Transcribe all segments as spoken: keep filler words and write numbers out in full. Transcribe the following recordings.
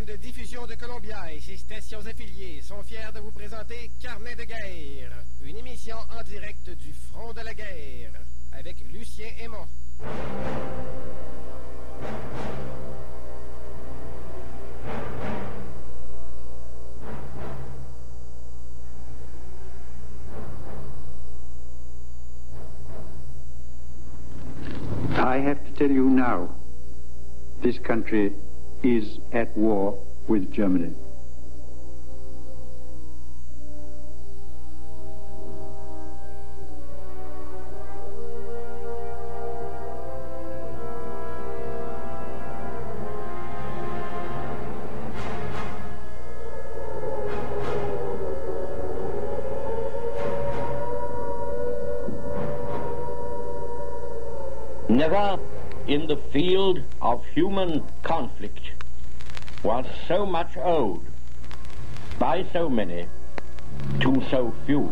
de diffusion de Columbia et ses stations affiliées sont fiers de vous présenter Carnet de guerre, une émission en direct du front de la guerre, avec Lucien Aymon. I have to tell you now, this country is at war with Germany. Never in the field of human conflict was so much owed by so many to so few.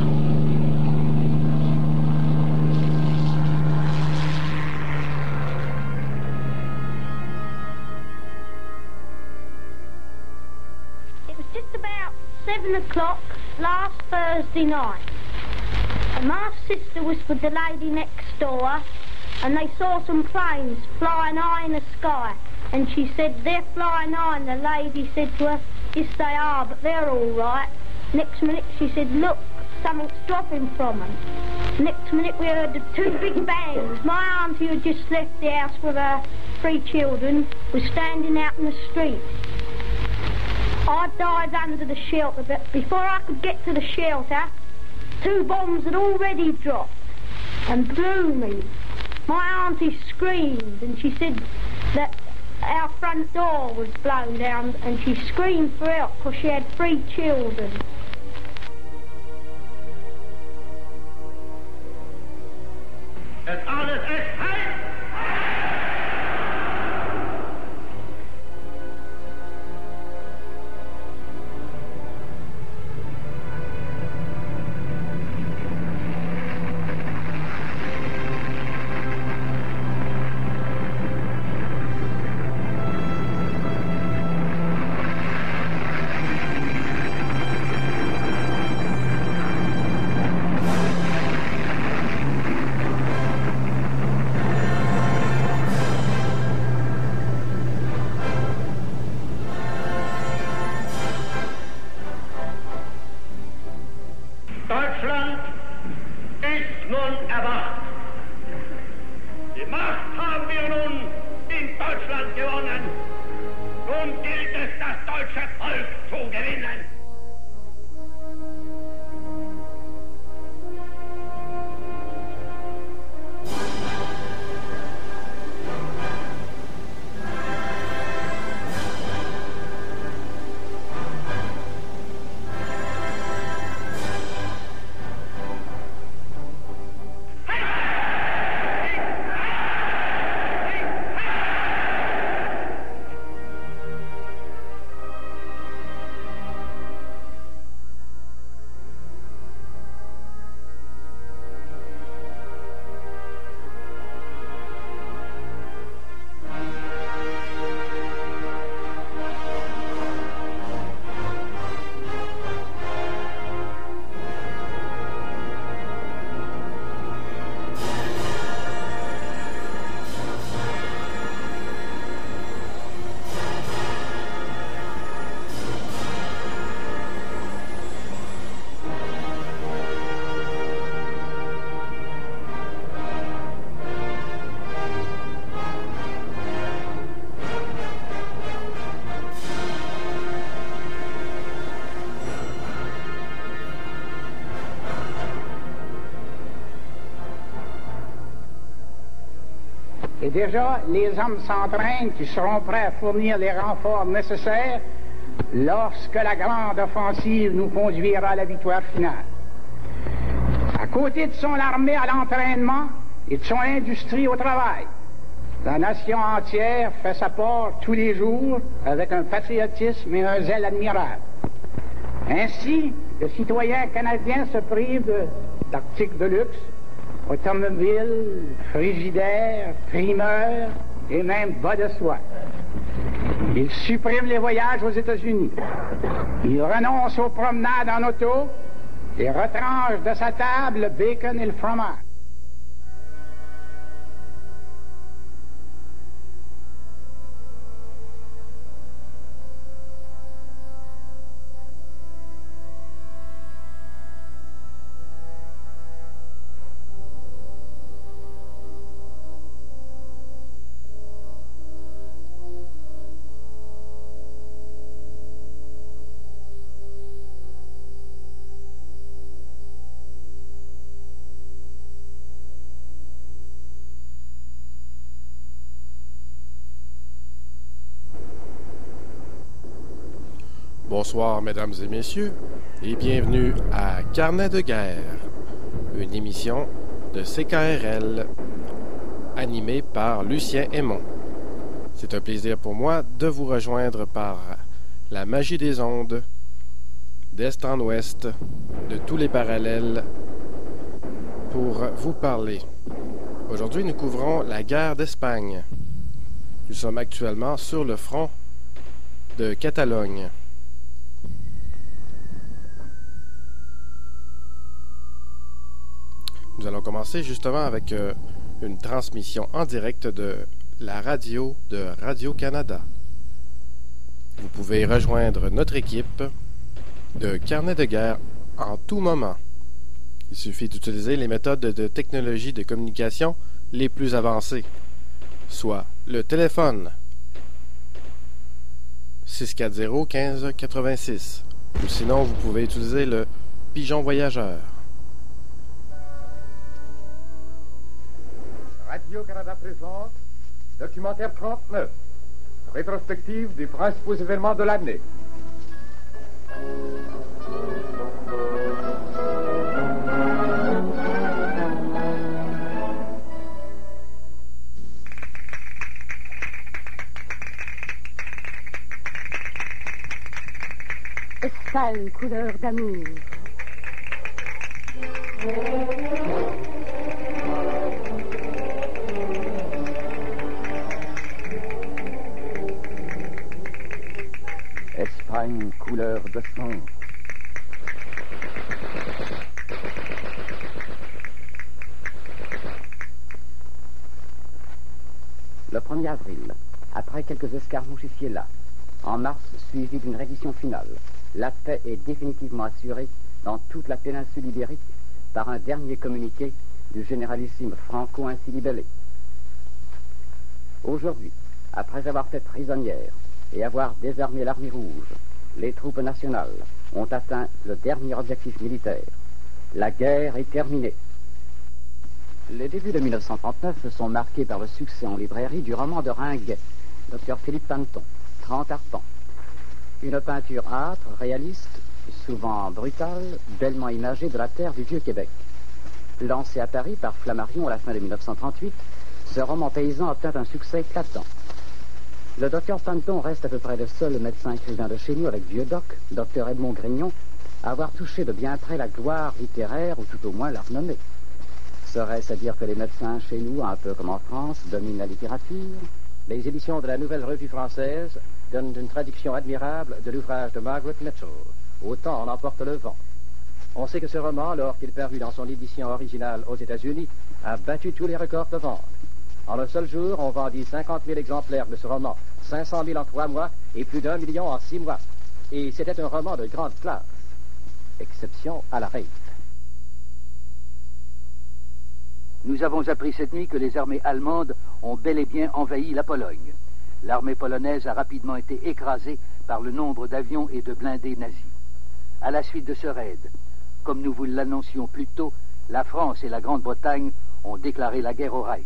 It was just about seven o'clock last Thursday night, and my sister was with the lady next door, and they saw some planes flying high in the sky. And she said, they're flying high, and the lady said to her, yes they are, but they're all right. Next minute she said, look, something's dropping from them. Next minute we heard the two big bangs. My auntie, who had just left the house with her three children, was standing out in the street. I dived under the shelter, but before I could get to the shelter, two bombs had already dropped and blew me. My auntie screamed, and she said that our front door was blown down, and she screamed for help because she had three children. Ist alles echt heiß? Deutschland ist nun erwacht. Die Macht haben wir nun in Deutschland gewonnen. Nun gilt es, das deutsche Volk zu gewinnen. Et déjà, les hommes s'entraînent qui seront prêts à fournir les renforts nécessaires lorsque la grande offensive nous conduira à la victoire finale. À côté de son armée à l'entraînement et de son industrie au travail, la nation entière fait sa part tous les jours avec un patriotisme et un zèle admirable. Ainsi, le citoyen canadien se prive d'articles de luxe, automobiles, frigidaires, primeurs et même bas de soie. Il supprime les voyages aux États-Unis. Il renonce aux promenades en auto et retranche de sa table le bacon et le fromage. Bonsoir, mesdames et messieurs, et bienvenue à Carnet de guerre, une émission de C K R L, animée par Lucien Aymon. C'est un plaisir pour moi de vous rejoindre par la magie des ondes, d'est en ouest, de tous les parallèles, pour vous parler. Aujourd'hui, nous couvrons la guerre d'Espagne. Nous sommes actuellement sur le front de Catalogne. Nous allons commencer justement avec euh, une transmission en direct de la radio de Radio-Canada. Vous pouvez rejoindre notre équipe de Carnet de guerre en tout moment. Il suffit d'utiliser les méthodes de technologie de communication les plus avancées, soit le téléphone six quatre zéro quinze quatre-vingt-six, ou sinon vous pouvez utiliser le pigeon voyageur. Radio-Canada présente Documentaire trente-neuf, rétrospective des principaux événements de l'année. Espagne, couleur d'amour. Espagne, couleur de sang. Le premier avril, après quelques escarmouches ici et là, en mars suivi d'une reddition finale, la paix est définitivement assurée dans toute la péninsule ibérique par un dernier communiqué du généralissime Franco ainsi libellé. Aujourd'hui, après avoir fait prisonnière et avoir désarmé l'armée rouge, les troupes nationales ont atteint le dernier objectif militaire. La guerre est terminée. Les débuts de mille neuf cent trente-neuf sont marqués par le succès en librairie du roman de Ringuet, docteur Philippe Panton, trente arpents. Une peinture âpre, réaliste, souvent brutale, bellement imagée de la terre du Vieux-Québec. Lancé à Paris par Flammarion à la fin de mille neuf cent trente-huit, ce roman paysan obtint un succès éclatant. Le docteur Panton reste à peu près le seul médecin écrivain de chez nous avec Vieux-Doc, docteur Edmond Grignon, à avoir touché de bien près la gloire littéraire, ou tout au moins la renommée. Serait-ce à dire que les médecins chez nous, un peu comme en France, dominent la littérature? Les éditions de la Nouvelle Revue Française donnent une traduction admirable de l'ouvrage de Margaret Mitchell, Autant en emporte le vent. On sait que ce roman, lors qu'il parut dans son édition originale aux États-Unis, a battu tous les records de vente. En un seul jour, on vendit cinquante mille exemplaires de ce roman, cinq cent mille en trois mois et plus d'un million en six mois. Et c'était un roman de grande classe. Exception à la règle. Nous avons appris cette nuit que les armées allemandes ont bel et bien envahi la Pologne. L'armée polonaise a rapidement été écrasée par le nombre d'avions et de blindés nazis. À la suite de ce raid, comme nous vous l'annoncions plus tôt, la France et la Grande-Bretagne ont déclaré la guerre au Reich.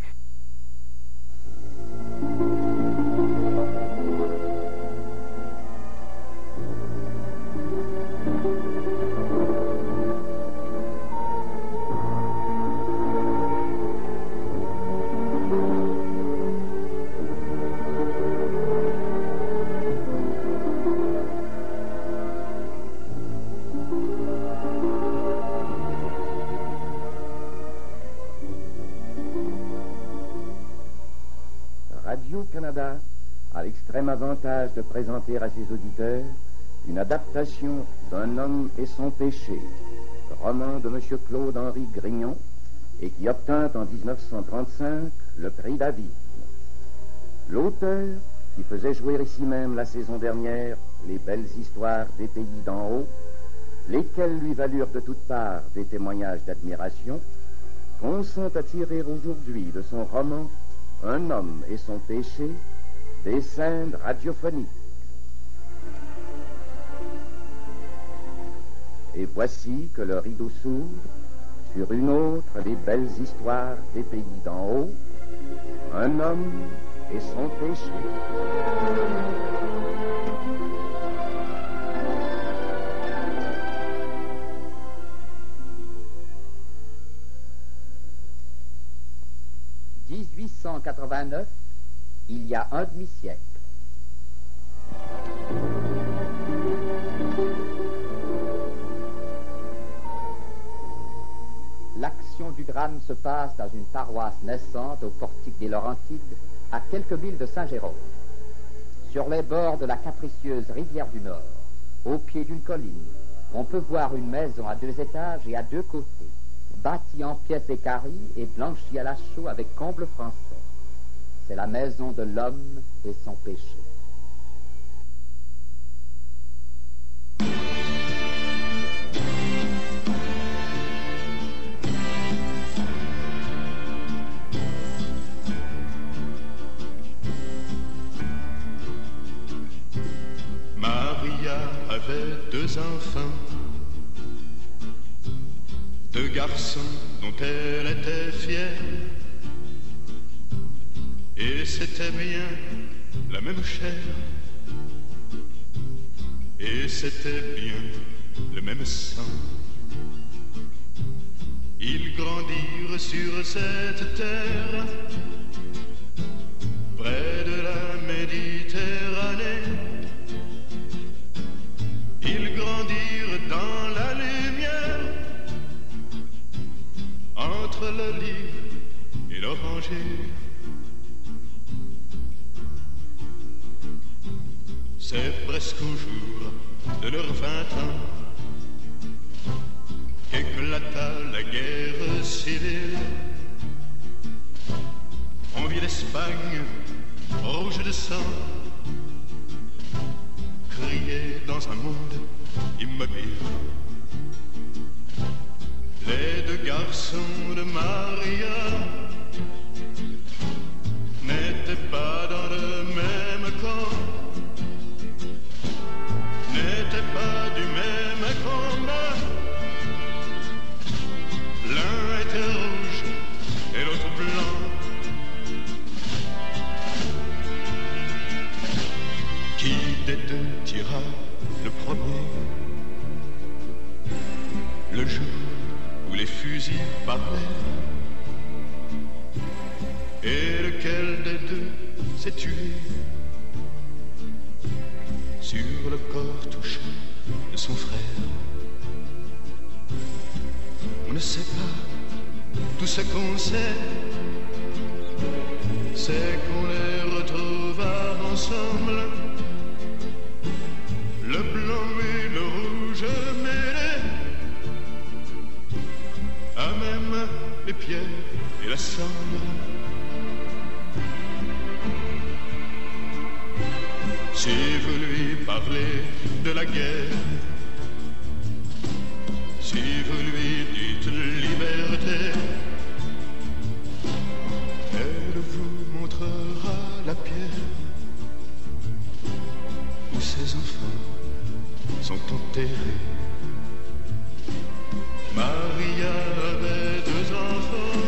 l'avantage de présenter à ses auditeurs une adaptation d'Un homme et son péché, roman de M. Claude-Henri Grignon, et qui obtint en dix-neuf cent trente-cinq le prix David. L'auteur, qui faisait jouer ici même la saison dernière les belles histoires des pays d'en haut, lesquelles lui valurent de toutes parts des témoignages d'admiration, consent à tirer aujourd'hui de son roman Un homme et son péché des scènes radiophoniques. Et voici que le rideau s'ouvre sur une autre des belles histoires des pays d'en haut, Un homme et son péché. dix-huit cent quatre-vingt-neuf, il y a un demi-siècle. L'action du drame se passe dans une paroisse naissante au portique des Laurentides, à quelques milles de Saint-Jérôme. Sur les bords de la capricieuse rivière du Nord, au pied d'une colline, on peut voir une maison à deux étages et à deux côtés, bâtie en pièces équarries et blanchie à la chaux avec comble français. C'est la maison de l'homme et son péché. Maria avait deux enfants, deux garçons dont elle était fière. Et c'était bien la même chair, et c'était bien le même sang. Ils grandirent sur cette terre, près de la Méditerranée. Ils grandirent dans la lumière, entre l'olive et l'oranger. C'est presque au jour de leurs vingt ans qu'éclata la guerre civile. On vit l'Espagne rouge de sang crier dans un monde immobile. Les deux garçons de Maria n'étaient pas dans le même camp, n'étaient pas du même combat. L'un était rouge et l'autre blanc. Qui des deux tira le premier? Le jour où les fusils parlaient. Et lequel des deux s'est tué sur le corps touché de son frère? On ne sait pas. Tout ce qu'on sait, c'est qu'on les retrouva ensemble, le blanc et le rouge mêlés, à même les pierres et la cendre. Si vous lui parlez de la guerre, si vous lui dites liberté, elle vous montrera la pierre où ses enfants sont enterrés. Maria avait deux enfants,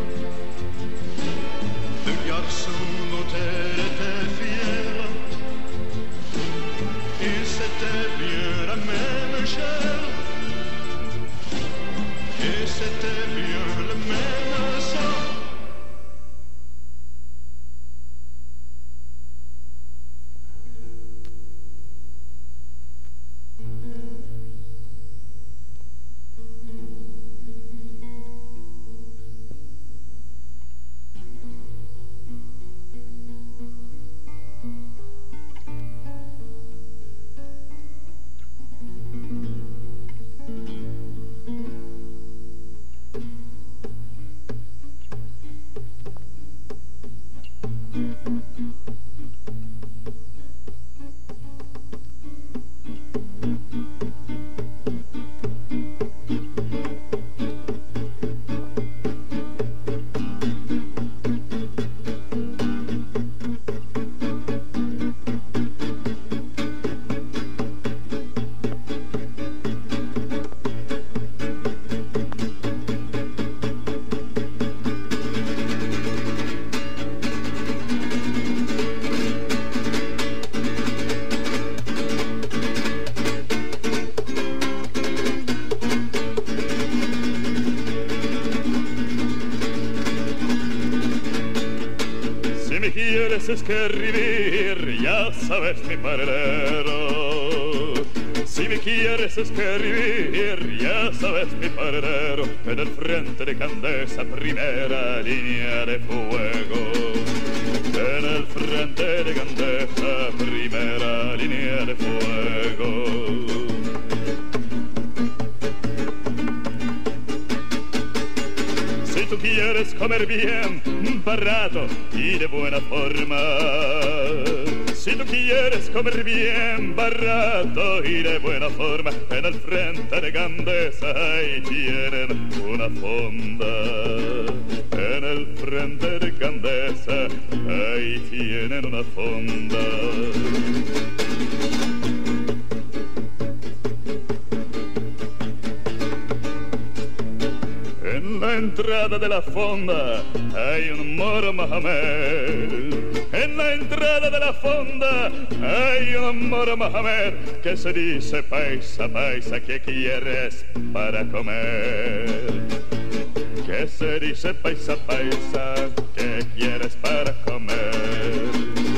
deux garçons dont elle était fière. Et c'était bien la même chair, et c'était bien le même sang. quieres escribir, ya sabes mi paradero. Si me quieres escribir, ya sabes mi paradero. En el frente de Candesa, primera línea de fuego. En el frente de Candesa, primera línea de fuego. Si tú quieres comer bien, barato y de buena forma. Si tú quieres comer bien, barato y de buena forma, en el frente de Gandesa ahí tienen una fonda. En el frente de Gandesa ahí tienen una fonda. En la entrada de la fonda hay un moro Mohamed. En la entrada de la fonda hay un moro Mohamed que se dice paisa, paisa, ¿qué quieres para comer? Que se dice paisa, paisa, ¿qué quieres para comer?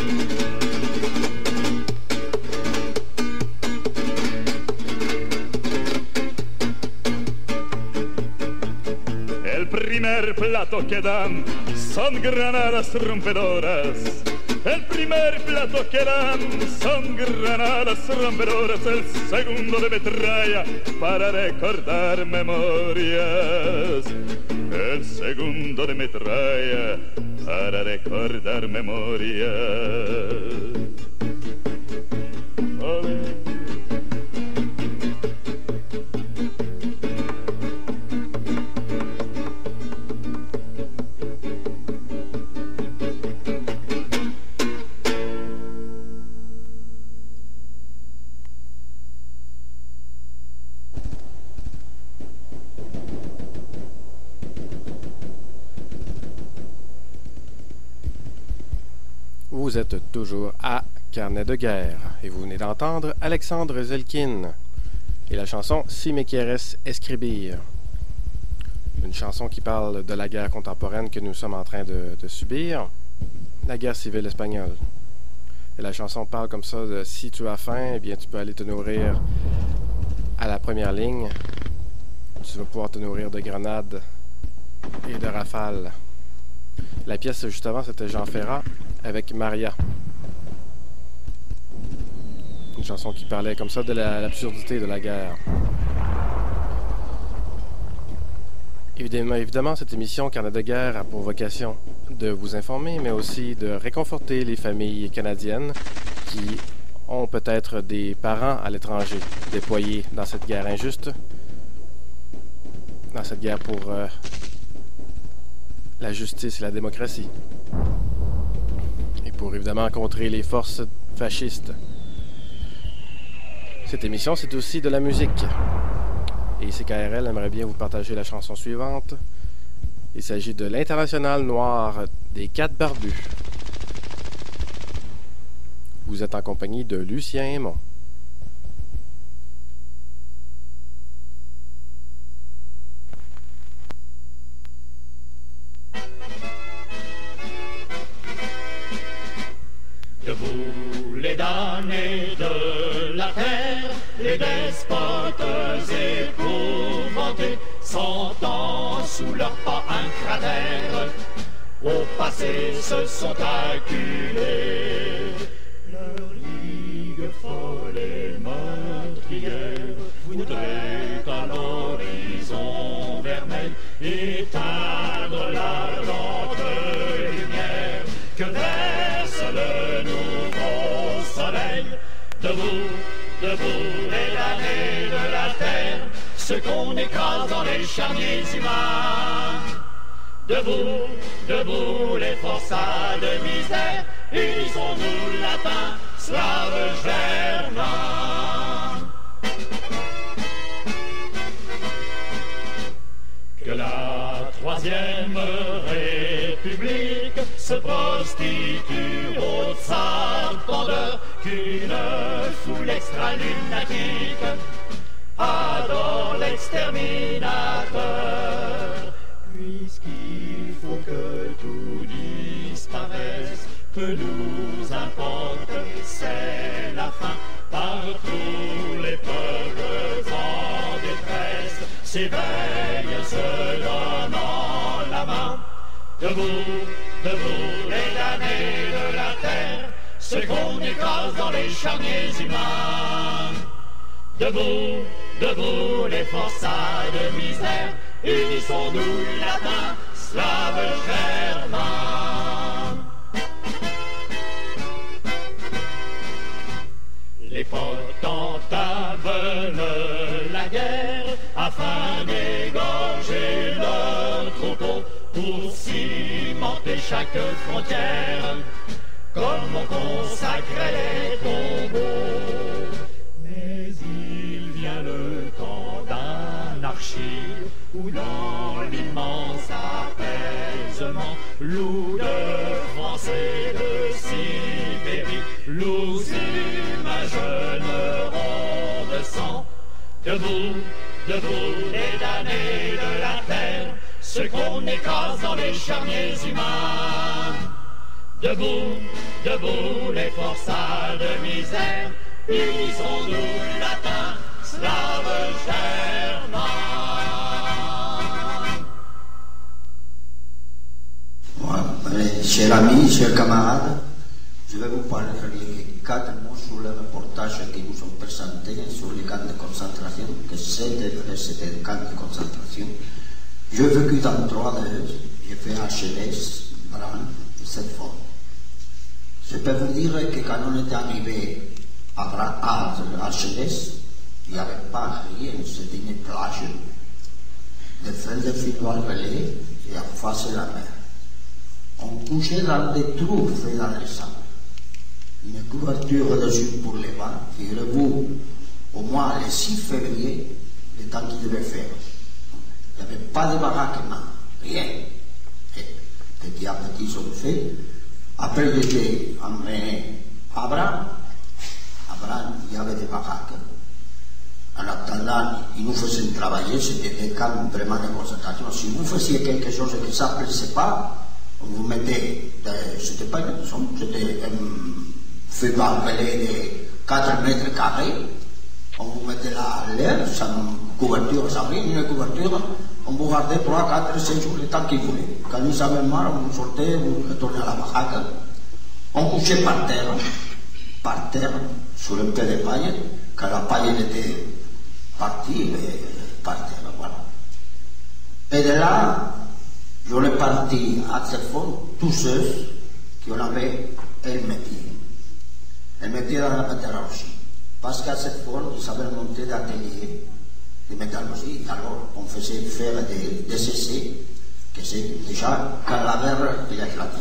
El primer plato que dan son granadas rompedoras. El primer plato que dan son granadas rompedoras. El segundo de metralla para recordar memorias. El segundo de metralla para recordar memorias. Olé. Vous êtes toujours à Carnet de guerre et vous venez d'entendre Alexandre Zelkin et la chanson Si me quieres escribir. Une chanson qui parle de la guerre contemporaine que nous sommes en train de, de subir, la guerre civile espagnole. Et la chanson parle comme ça de si tu as faim, eh bien tu peux aller te nourrir à la première ligne. Tu vas pouvoir te nourrir de grenades et de rafales. La pièce juste avant, c'était Jean Ferrat avec Maria. Une chanson qui parlait comme ça de la, l'absurdité de la guerre. Évidemment, évidemment, cette émission Carnet de guerre a pour vocation de vous informer, mais aussi de réconforter les familles canadiennes qui ont peut-être des parents à l'étranger déployés dans cette guerre injuste, dans cette guerre pour euh, la justice et la démocratie, et pour évidemment contrer les forces fascistes. Cette émission, c'est aussi de la musique. Et C K R L aimerait bien vous partager la chanson suivante. Il s'agit de l'Internationale noire des Quatre Barbus. Vous êtes en compagnie de Lucien Aymon. Debout les damnés de la terre, les despotes épouvantés, sentant sous leurs pas un cratère, au passé se sont acculés. Leur ligue folle et meurtrière voudrait à l'horizon vermeil éteindre l'ardente lumière que verse le nouveau soleil. Debout, debout les damnés de la terre, ceux qu'on écrase dans les charniers humains. Debout, debout les forçats de misère, unissons-nous latins, slaves germains. Que la troisième république se prostitue au tsar pendeur, qu'une foule extra-lunatique adore l'exterminateur. Puisqu'il faut que tout disparaisse, peu nous importe, c'est la fin. Partout les peuples en détresse s'éveillent, se donnant la main. Debout, debout, les damnés de la terre, ceux qu'on écrase dans les charniers humains. Debout, debout, les forçats de misère, unissons-nous latins, slaves germains. Les potentats veulent la guerre afin d'égorger leurs troupeaux pour cimenter chaque frontière, comme on consacrait les tombeaux. Mais il vient le temps d'anarchie, où dans l'immense apaisement, loups de France et de Sibérie, loups humains jeûneront de sang. Debout, debout, les damnés de la terre, ceux qu'on écrase dans les charniers humains. Debout, debout, les forçats de misère, unissons-nous latins, slaves germains. Ouais, chers amis, chers camarades, je vais vous parler de quatre mots sur le reportage qui nous sont présentés sur les camps de concentration, que c'était des camps de concentration. J'ai vécu dans trois d'eux, j'ai fait Argelès, Bran et Setford. Je peux vous dire que quand on était arrivé à Argelès, il n'y avait pas rien, c'était une plage de feuilles de finois relais et en face de la mer. On couchait dans des trous faits dans le sable. Une couverture dessus pour les vents, figurez-vous, au moins le six février, le temps qu'il devait faire. Il n'y avait pas de baraquement, rien. Et petit à petit, ils ont fait. Après, il était emmené à Abraham. Abraham, il y avait des baraques. En attendant, ils nous faisaient travailler, c'était des camps vraiment de concentration. Si vous faisiez quelque chose qui ne s'appelait pas, on vous mettait, c'était pas une maison, c'était un feu barbelé de quatre mètres carrés. On vous mettait là à l'air, sans couverture, sans rien, une couverture. On vous gardait trois, quatre, cinq jours le temps qu'il voulait. Quand nous avions marre, on sortait, on retournait à la baraque. On couchait par terre, par terre, sur un peu de paille. Quand la paille était partie, par terre, voilà. Et de là, je l'ai parti à Setford, tous ceux qui en avaient un métier. Un métier dans la métallurgie. Parce qu'à Setford, ils avaient monté d'ateliers de métallurgie. Alors, on faisait faire des, des essais, que c'est déjà quand la guerre il a éclaté.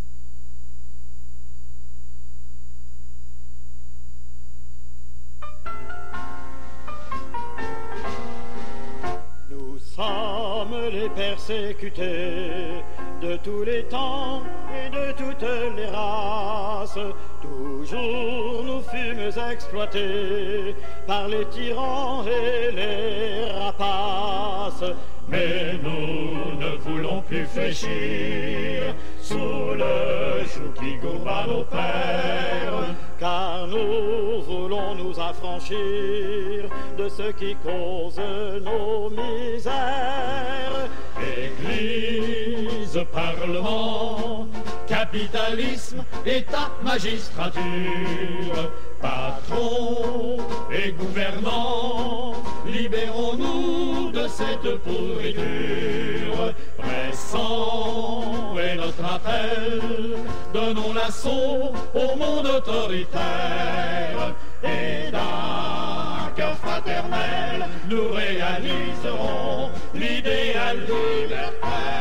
Nous sommes les persécutés de tous les temps et de toutes les races. Toujours nous fûmes exploités par les tyrans et les rapaces. Mais nous ne voulons plus fléchir sous le joug qui gourme à nos pères, car nous voulons nous affranchir de ce qui cause nos misères. Église, Parlement, capitalisme, État, magistrature, patron et gouvernants, libérons-nous de cette pourriture. Pressant est notre appel, donnons l'assaut au monde autoritaire, et d'un cœur fraternel, nous réaliserons l'idéal libertaire.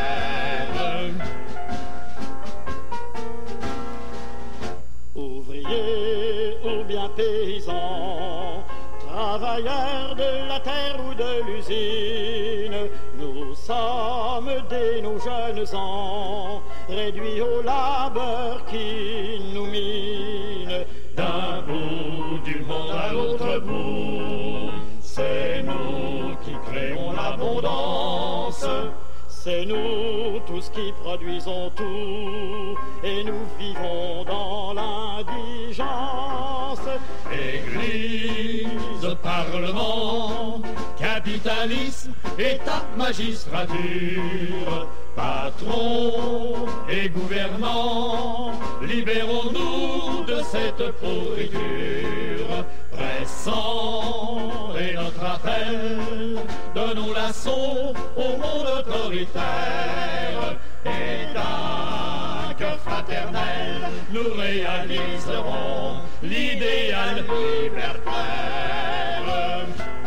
Ouvriers ou bien paysans, travailleurs de la terre ou de l'usine, nous sommes dès nos jeunes ans réduits au labeur qui nous mine. D'un bout du monde à l'autre bout, c'est nous qui créons l'abondance. C'est nous tous qui produisons tout, et nous vivons dans l'indigence. Église, Parlement, capitalisme, État, magistrature, patron et gouvernants, libérons-nous de cette pourriture. Pressant est notre appel, donnons l'assaut au monde autoritaire, et d'un cœur fraternel, nous réaliserons l'idéal libertaire.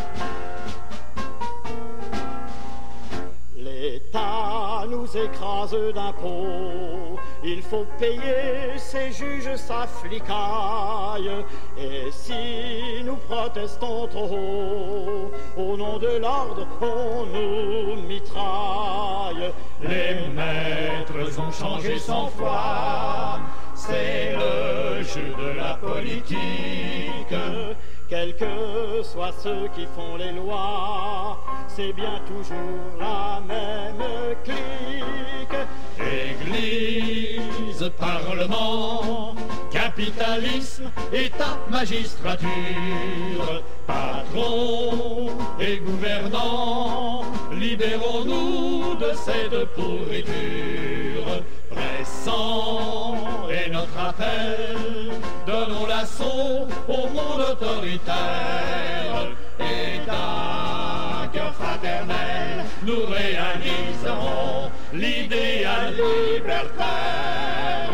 L'État nous écrase d'impôts, il faut payer ses juges, sa flicaille. Et si nous protestons trop haut, au nom de l'ordre, on nous mitraille. Les maîtres ont changé cent fois, c'est le jeu de la politique. Quels que soient ceux qui font les lois, c'est bien toujours la même clique. Église, Parlement, capitalisme, État, magistrature, patron et gouvernants, libérons-nous de cette pourriture. Pressant est notre appel, donnons l'assaut au monde autoritaire, et d'un cœur fraternel, nous réaliserons l'idéal libertaire.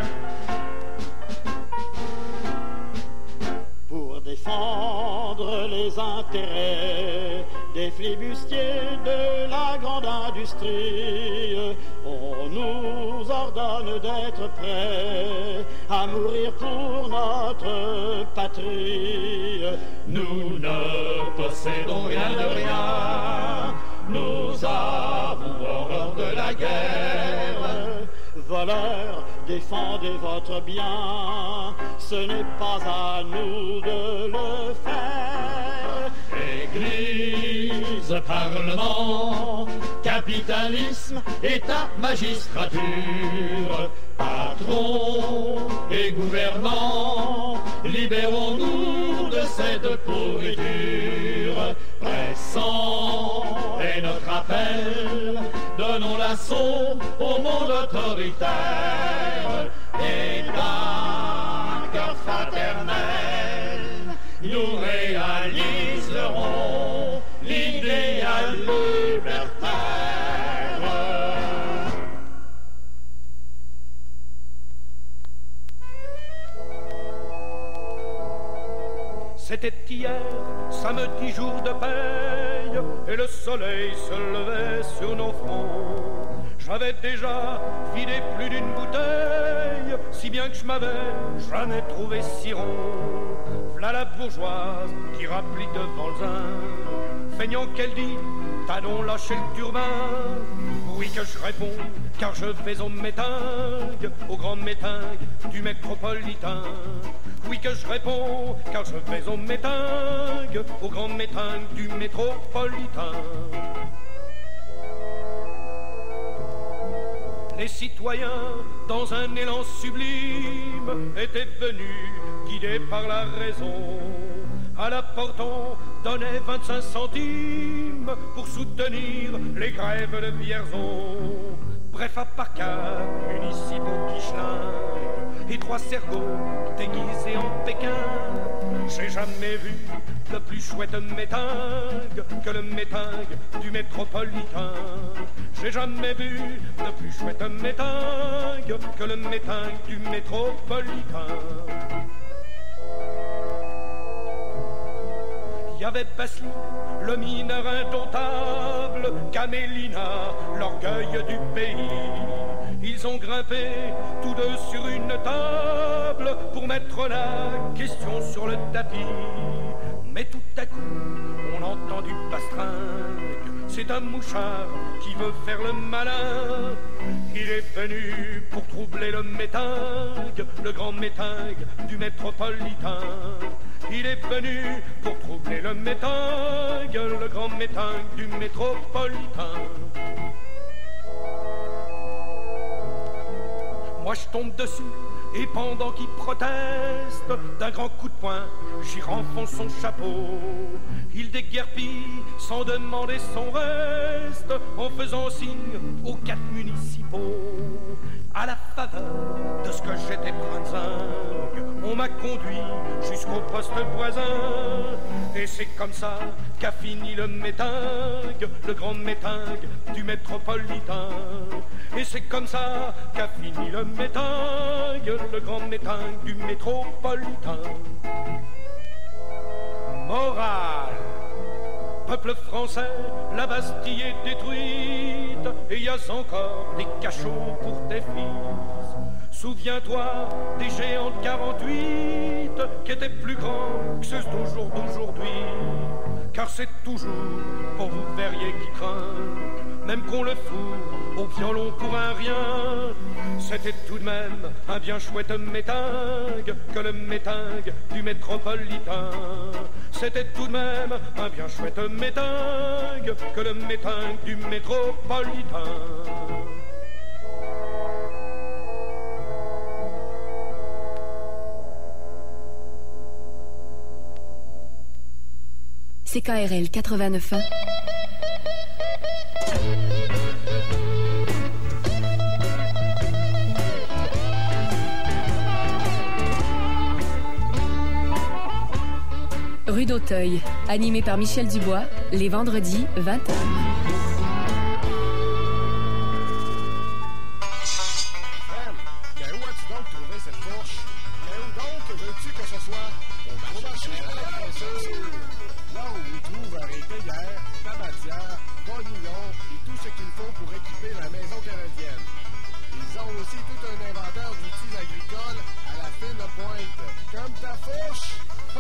Pour défendre les intérêts des flibustiers de la grande industrie, on nous ordonne d'être prêts à mourir pour notre patrie. Nous ne possédons rien de rien, nous avons horreur de la guerre. Voleurs, défendez votre bien, ce n'est pas à nous de le faire. Église, Parlement, capitalisme, État, magistrature, patron et gouvernants, libérons-nous de cette pourriture. Pressant est notre appel, donnons l'assaut au monde autoritaire, et d'un cœur fraternel, nous réaliserons l'idéal libertaire. C'était hier, samedi jour de paye, et le soleil se levait sur nos fronts. J'avais déjà vidé plus d'une bouteille, si bien que je m'avais jamais trouvé si rond. V'là la bourgeoise qui raplie devant le zin, feignant qu'elle dit, t'as donc lâché le turbin. Oui que je réponds, car je vais au métingue, au grand métingue du métropolitain. Oui que je réponds, car je vais au métingue, au grand métingue du métropolitain. Les citoyens, dans un élan sublime, étaient venus, guidés par la raison. À la porte on donnait vingt-cinq centimes pour soutenir les grèves de Vierzon. Bref, à part quatre municipaux qui schlinguent et trois cerveaux déguisés en Pékin, j'ai jamais vu de plus chouette métingue que le métingue du métropolitain. J'ai jamais vu de plus chouette métingue que le métingue du métropolitain. Il y avait Basli, le mineur indomptable, Camélina, l'orgueil du pays. Ils ont grimpé tous deux sur une table pour mettre la question sur le tapis. Mais tout à coup, on entend du pastringue. C'est un mouchard qui veut faire le malin. Il est venu pour troubler le métingue, le grand métingue du métropolitain. Il est venu pour troubler le métingue, le grand métingue du métropolitain. Moi je tombe dessus, et pendant qu'il proteste, d'un grand coup de poing, j'y renfonce son chapeau. Il déguerpit sans demander son reste, en faisant signe aux quatre municipaux. À la faveur de ce que j'étais prinzingue, on m'a conduit jusqu'au poste voisin. Et c'est comme ça qu'a fini le métingue, le grand métingue du métropolitain. Et c'est comme ça qu'a fini le métingue, le grand métingue du métropolitain. Morale, peuple français, la Bastille est détruite, et y a encore des cachots pour tes fils. Souviens-toi des géants de quarante-huit, qui étaient plus grands que ceux d'aujourd'hui. Car c'est toujours pour vous verriez qui craint, même qu'on le fout au violon pour un rien. C'était tout de même un bien chouette métingue que le métingue du métropolitain. C'était tout de même un bien chouette métingue que le métingue du métropolitain. C K R L quatre-vingt-neuf ans. Rue d'Auteuil, animé par Michel Dubois, les vendredis vingt heures. Femme, mais où as-tu donc trouvé cette fourche? Mais où donc veux-tu que ce soit? Au marché général, bien sûr. Là où on trouve arrêté hier, tabatière, bolignon et tout ce qu'il faut pour équiper la maison canadienne. Ils ont aussi tout un inventaire d'outils agricoles à la fine pointe, comme ta fourche.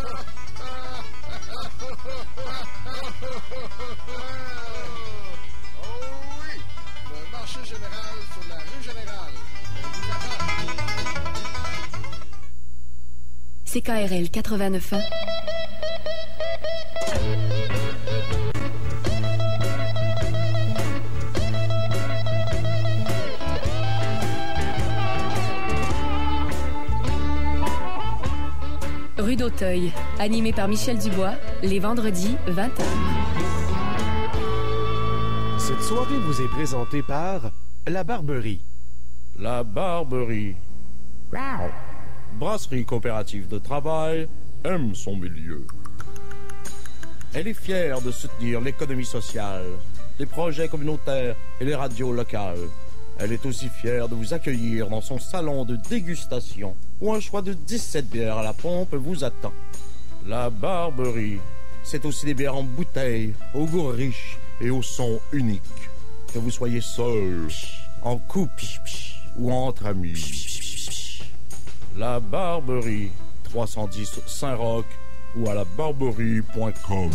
Oh oui, le marché général sur la rue Générale. On vous attend. C K R L quatre-vingt-neuf ans. Rue d'Auteuil, animé par Michel Dubois, les vendredis vingt heures. Cette soirée vous est présentée par La Barberie. La Barberie. Wow. Brasserie coopérative de travail aime son milieu. Elle est fière de soutenir l'économie sociale, les projets communautaires et les radios locales. Elle est aussi fière de vous accueillir dans son salon de dégustation où un choix de dix-sept bières à la pompe vous attend. La Barberie, c'est aussi des bières en bouteille, au goût riche et au son unique. Que vous soyez seul, en couple ou entre amis. La Barberie, trois cent dix Saint-Roch ou à la barberie point com.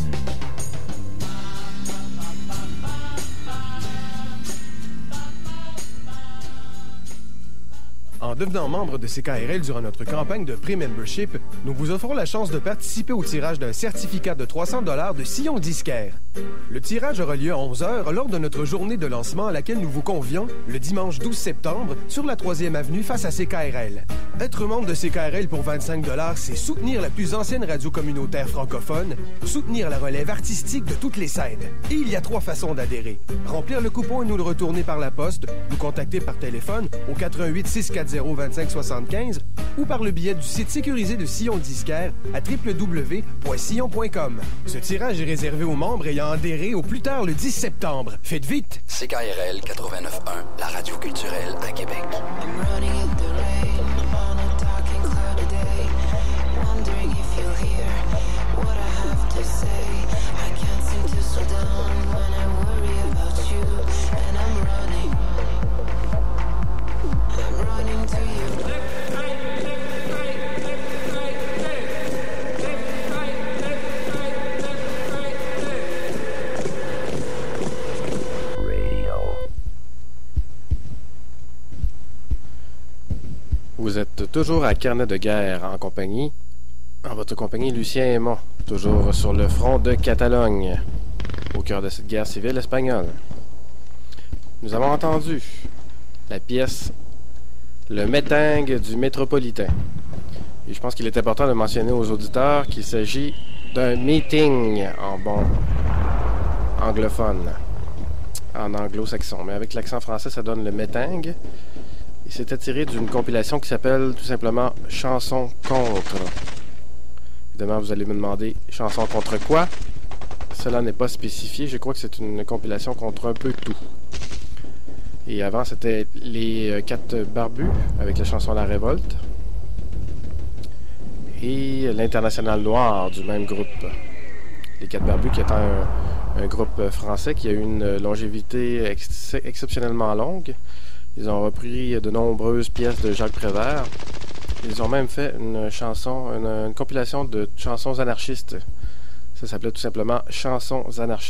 En devenant membre de C K R L durant notre campagne de pré-membership, nous vous offrons la chance de participer au tirage d'un certificat de trois cents dollars de Sillon Disquaire. Le tirage aura lieu à onze heures lors de notre journée de lancement à laquelle nous vous convions le dimanche douze septembre sur la troisième avenue face à C K R L. Être membre de C K R L pour vingt-cinq dollars, c'est soutenir la plus ancienne radio communautaire francophone, soutenir la relève artistique de toutes les scènes. Et il y a trois façons d'adhérer. Remplir le coupon et nous le retourner par la poste, nous contacter par téléphone au quatre un huit, six quatre zéro, vingt-cinq soixante-quinze ou par le biais du site sécurisé de Sillon Disquaire à w w w point sillon point com. Ce tirage est réservé aux membres ayant adhéré au plus tard le dix septembre. Faites vite! C K R L quatre-vingt-neuf un, la radio culturelle à Québec. Vous êtes toujours à Carnet de guerre en compagnie, en votre compagnie Lucien Aymon, toujours sur le front de Catalogne, au cœur de cette guerre civile espagnole. Nous avons entendu la pièce le meeting du métropolitain. Et je pense qu'il est important de mentionner aux auditeurs qu'il s'agit d'un meeting en bon anglophone, en anglo-saxon. Mais avec l'accent français, ça donne le meeting. Et c'était tiré d'une compilation qui s'appelle tout simplement « Chansons contre ». Évidemment, vous allez me demander « Chansons contre quoi ?» Cela n'est pas spécifié. Je crois que c'est une compilation contre un peu tout. Et avant, c'était les Quatre Barbus avec la chanson « La Révolte ». Et l'Internationale Noire du même groupe. Les Quatre Barbus qui est un, un groupe français qui a eu une longévité ex- exceptionnellement longue. Ils ont repris de nombreuses pièces de Jacques Prévert. Ils ont même fait une chanson, une, une compilation de chansons anarchistes. Ça s'appelait tout simplement « Chansons anarchistes ».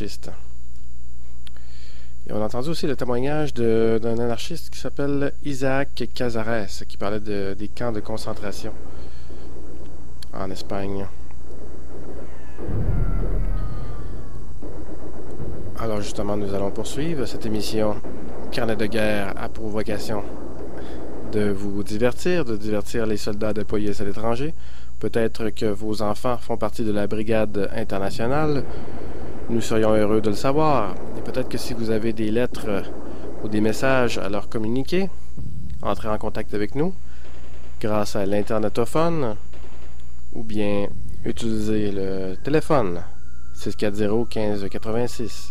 Et on a entendu aussi le témoignage de, d'un anarchiste qui s'appelle Isaac Cazares, qui parlait de, des camps de concentration en Espagne. Alors justement, nous allons poursuivre cette émission Carnet de guerre a pour vocation de vous divertir, de divertir les soldats déployés à l'étranger. Peut-être que vos enfants font partie de la brigade internationale. Nous serions heureux de le savoir. Et peut-être que si vous avez des lettres ou des messages à leur communiquer, entrez en contact avec nous grâce à l'internetophone ou bien utilisez le téléphone six cent quarante quinze quatre-vingt-six.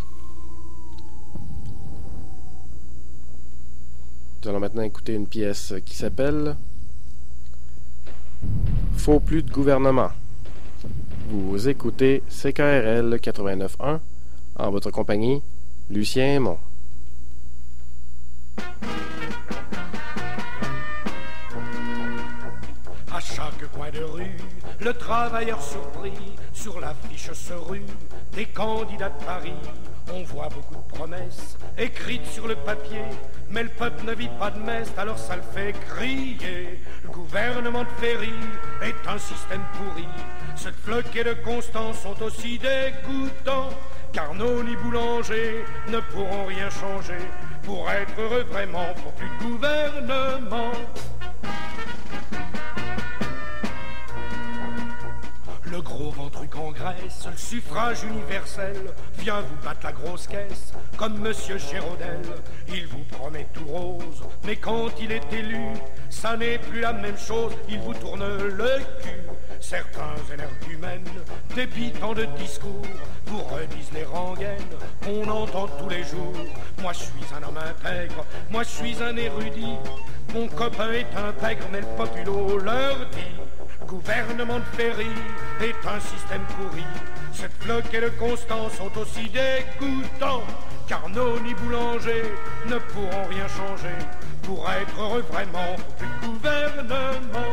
Nous allons maintenant écouter une pièce qui s'appelle « Faut plus de gouvernement ». Vous écoutez C K R L quatre-vingt-neuf point un en votre compagnie, Lucien Aymon. À chaque coin de rue, le travailleur surpris sur l'affiche se rue des candidats de Paris. On voit beaucoup de promesses écrites sur le papier, mais le peuple ne vit pas de messe, alors ça le fait crier. Le gouvernement de Ferry est un système pourri. Cette floquée de Constant sont aussi dégoûtants. Carnot ni Boulanger ne pourront rien changer. Pour être heureux vraiment, faut plus de gouvernement. Le gros ventruc en Grèce, le suffrage universel vient vous battre la grosse caisse, comme Monsieur Géraudel. Il vous promet tout rose, mais quand il est élu, ça n'est plus la même chose, il vous tourne le cul. Certains énergumènes, débitant de discours, vous redisent les rengaines qu'on entend tous les jours. Moi je suis un homme intègre, moi je suis un érudit, mon copain est intègre, mais le populo leur dit. Gouvernement de Ferry est un système pourri. Cette floque et le Constant sont aussi dégoûtants. Carnot ni Boulanger ne pourront rien changer. Pour être heureux vraiment, faut plus de gouvernement.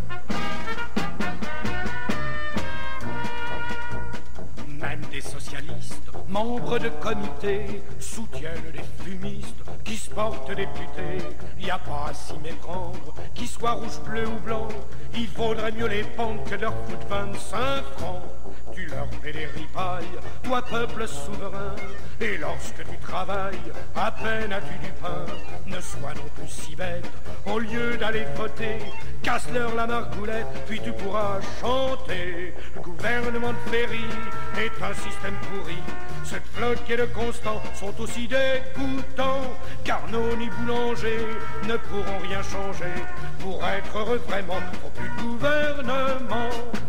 Même des socialistes, membres de comités, soutiennent les fumistes qui se portent députés. Y a pas à s'y méprendre, qu'ils soient rouge, bleu ou blanc. Il vaudrait mieux les pendre que leur foutre vingt-cinq francs. Tu leur fais des ripailles, toi peuple souverain. Et lorsque tu travailles, à peine as-tu du pain. Ne sois non plus si bête, au lieu d'aller voter, casse-leur la margoulette, puis tu pourras chanter. Le gouvernement de Ferry est un système pourri. Cette flotte et le Constant sont aussi dégoûtants. Carnot ni Boulanger ne pourront rien changer. Pour être heureux vraiment, faut plus de gouvernement.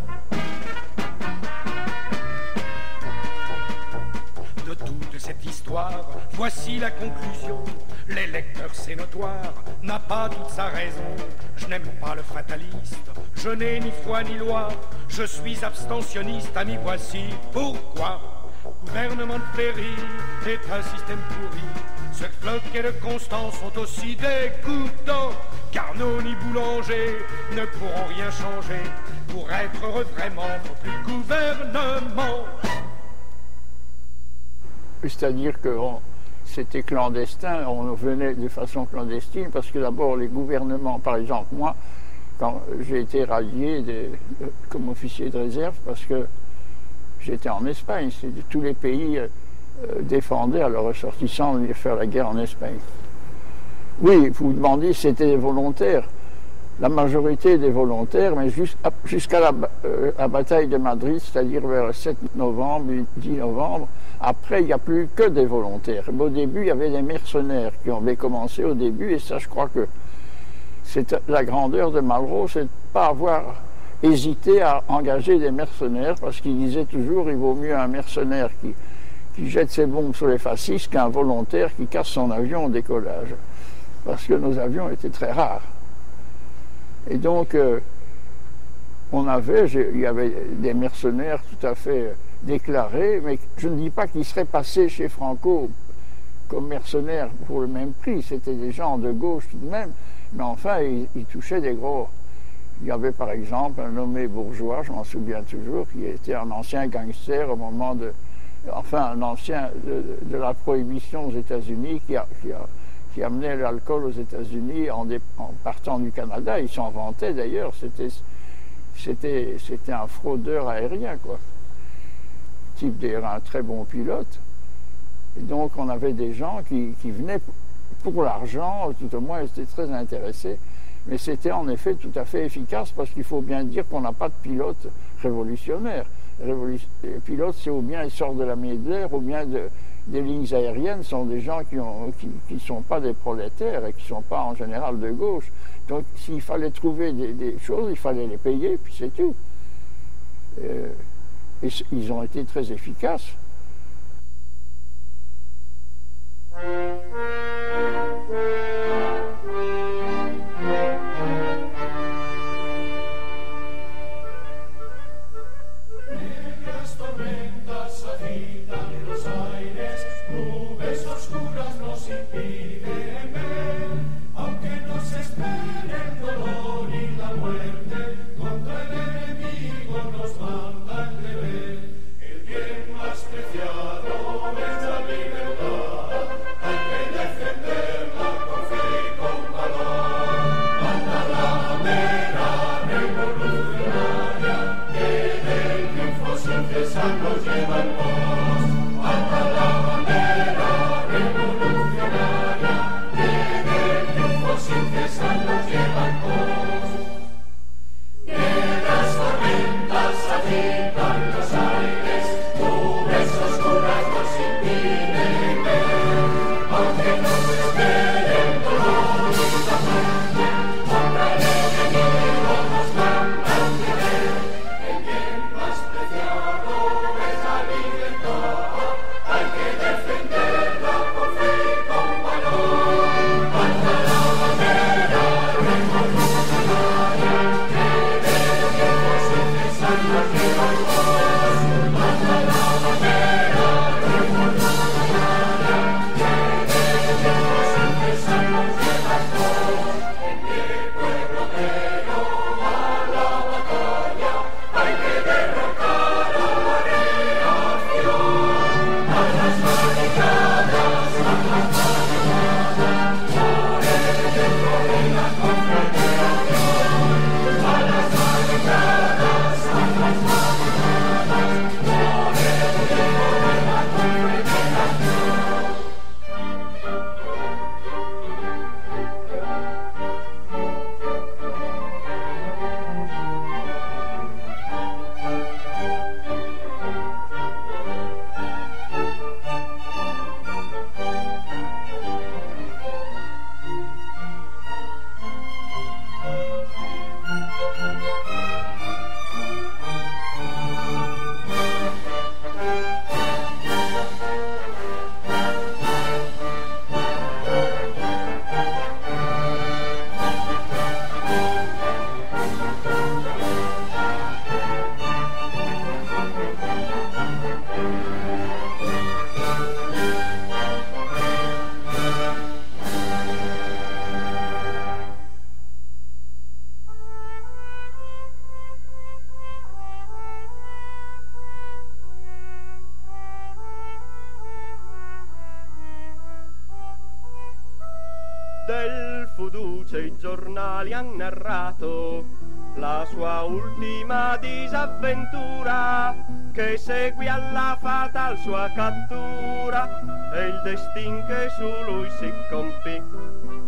De toute cette histoire, voici la conclusion. L'électeur, c'est notoire, n'a pas toute sa raison. Je n'aime pas le fataliste, je n'ai ni foi ni loi. Je suis abstentionniste, ami, voici pourquoi. Gouvernement de Ferry est un système pourri. Cette flotte et le Constant sont aussi dégoûtants. Carnot ni Boulanger ne pourront rien changer. Pour être heureux vraiment, faut plus de gouvernement. C'est-à-dire que on, c'était clandestin, on venait de façon clandestine, parce que d'abord les gouvernements, par exemple moi, quand j'ai été radié de, de, comme officier de réserve, parce que j'étais en Espagne, c'est, tous les pays euh, défendaient à leurs ressortissants de faire la guerre en Espagne. Oui, vous demandez si c'était des volontaires. La majorité des volontaires, mais jusqu'à la, euh, la bataille de Madrid, c'est-à-dire vers le sept novembre, dix novembre, après, il n'y a plus que des volontaires. Mais au début, il y avait des mercenaires qui avaient commencé au début, et ça, je crois que c'est la grandeur de Malraux, c'est de ne pas avoir hésité à engager des mercenaires, parce qu'il disait toujours, il vaut mieux un mercenaire qui, qui jette ses bombes sur les fascistes qu'un volontaire qui casse son avion au décollage. Parce que nos avions étaient très rares. Et donc, euh, on avait, il y avait des mercenaires tout à fait déclarés, mais je ne dis pas qu'ils seraient passés chez Franco comme mercenaires pour le même prix. C'était des gens de gauche tout de même, mais enfin, ils, ils touchaient des gros. Il y avait par exemple un nommé Bourgeois, je m'en souviens toujours, qui était un ancien gangster au moment de, enfin, un ancien de, de la prohibition aux États-Unis qui a, qui a qui amenait l'alcool aux États-Unis en, en partant du Canada. Il s'en vantait d'ailleurs, c'était, c'était, c'était un fraudeur aérien, quoi. Type d'ailleurs un très bon pilote. Et donc on avait des gens qui, qui venaient pour l'argent, tout au moins ils étaient très intéressés, mais c'était en effet tout à fait efficace parce qu'il faut bien dire qu'on n'a pas de pilote révolutionnaire. Révolu- les pilotes, c'est ou bien ils sortent de la l'armée de l'air, ou bien de... des lignes aériennes sont des gens qui ne qui, qui sont pas des prolétaires et qui ne sont pas en général de gauche. Donc s'il fallait trouver des, des choses, il fallait les payer, puis c'est tout. Euh, et ils ont été très efficaces. Del Fuduce i giornali han narrato la sua ultima disavventura, che seguì alla fatal sua cattura e il destin che su lui si compì.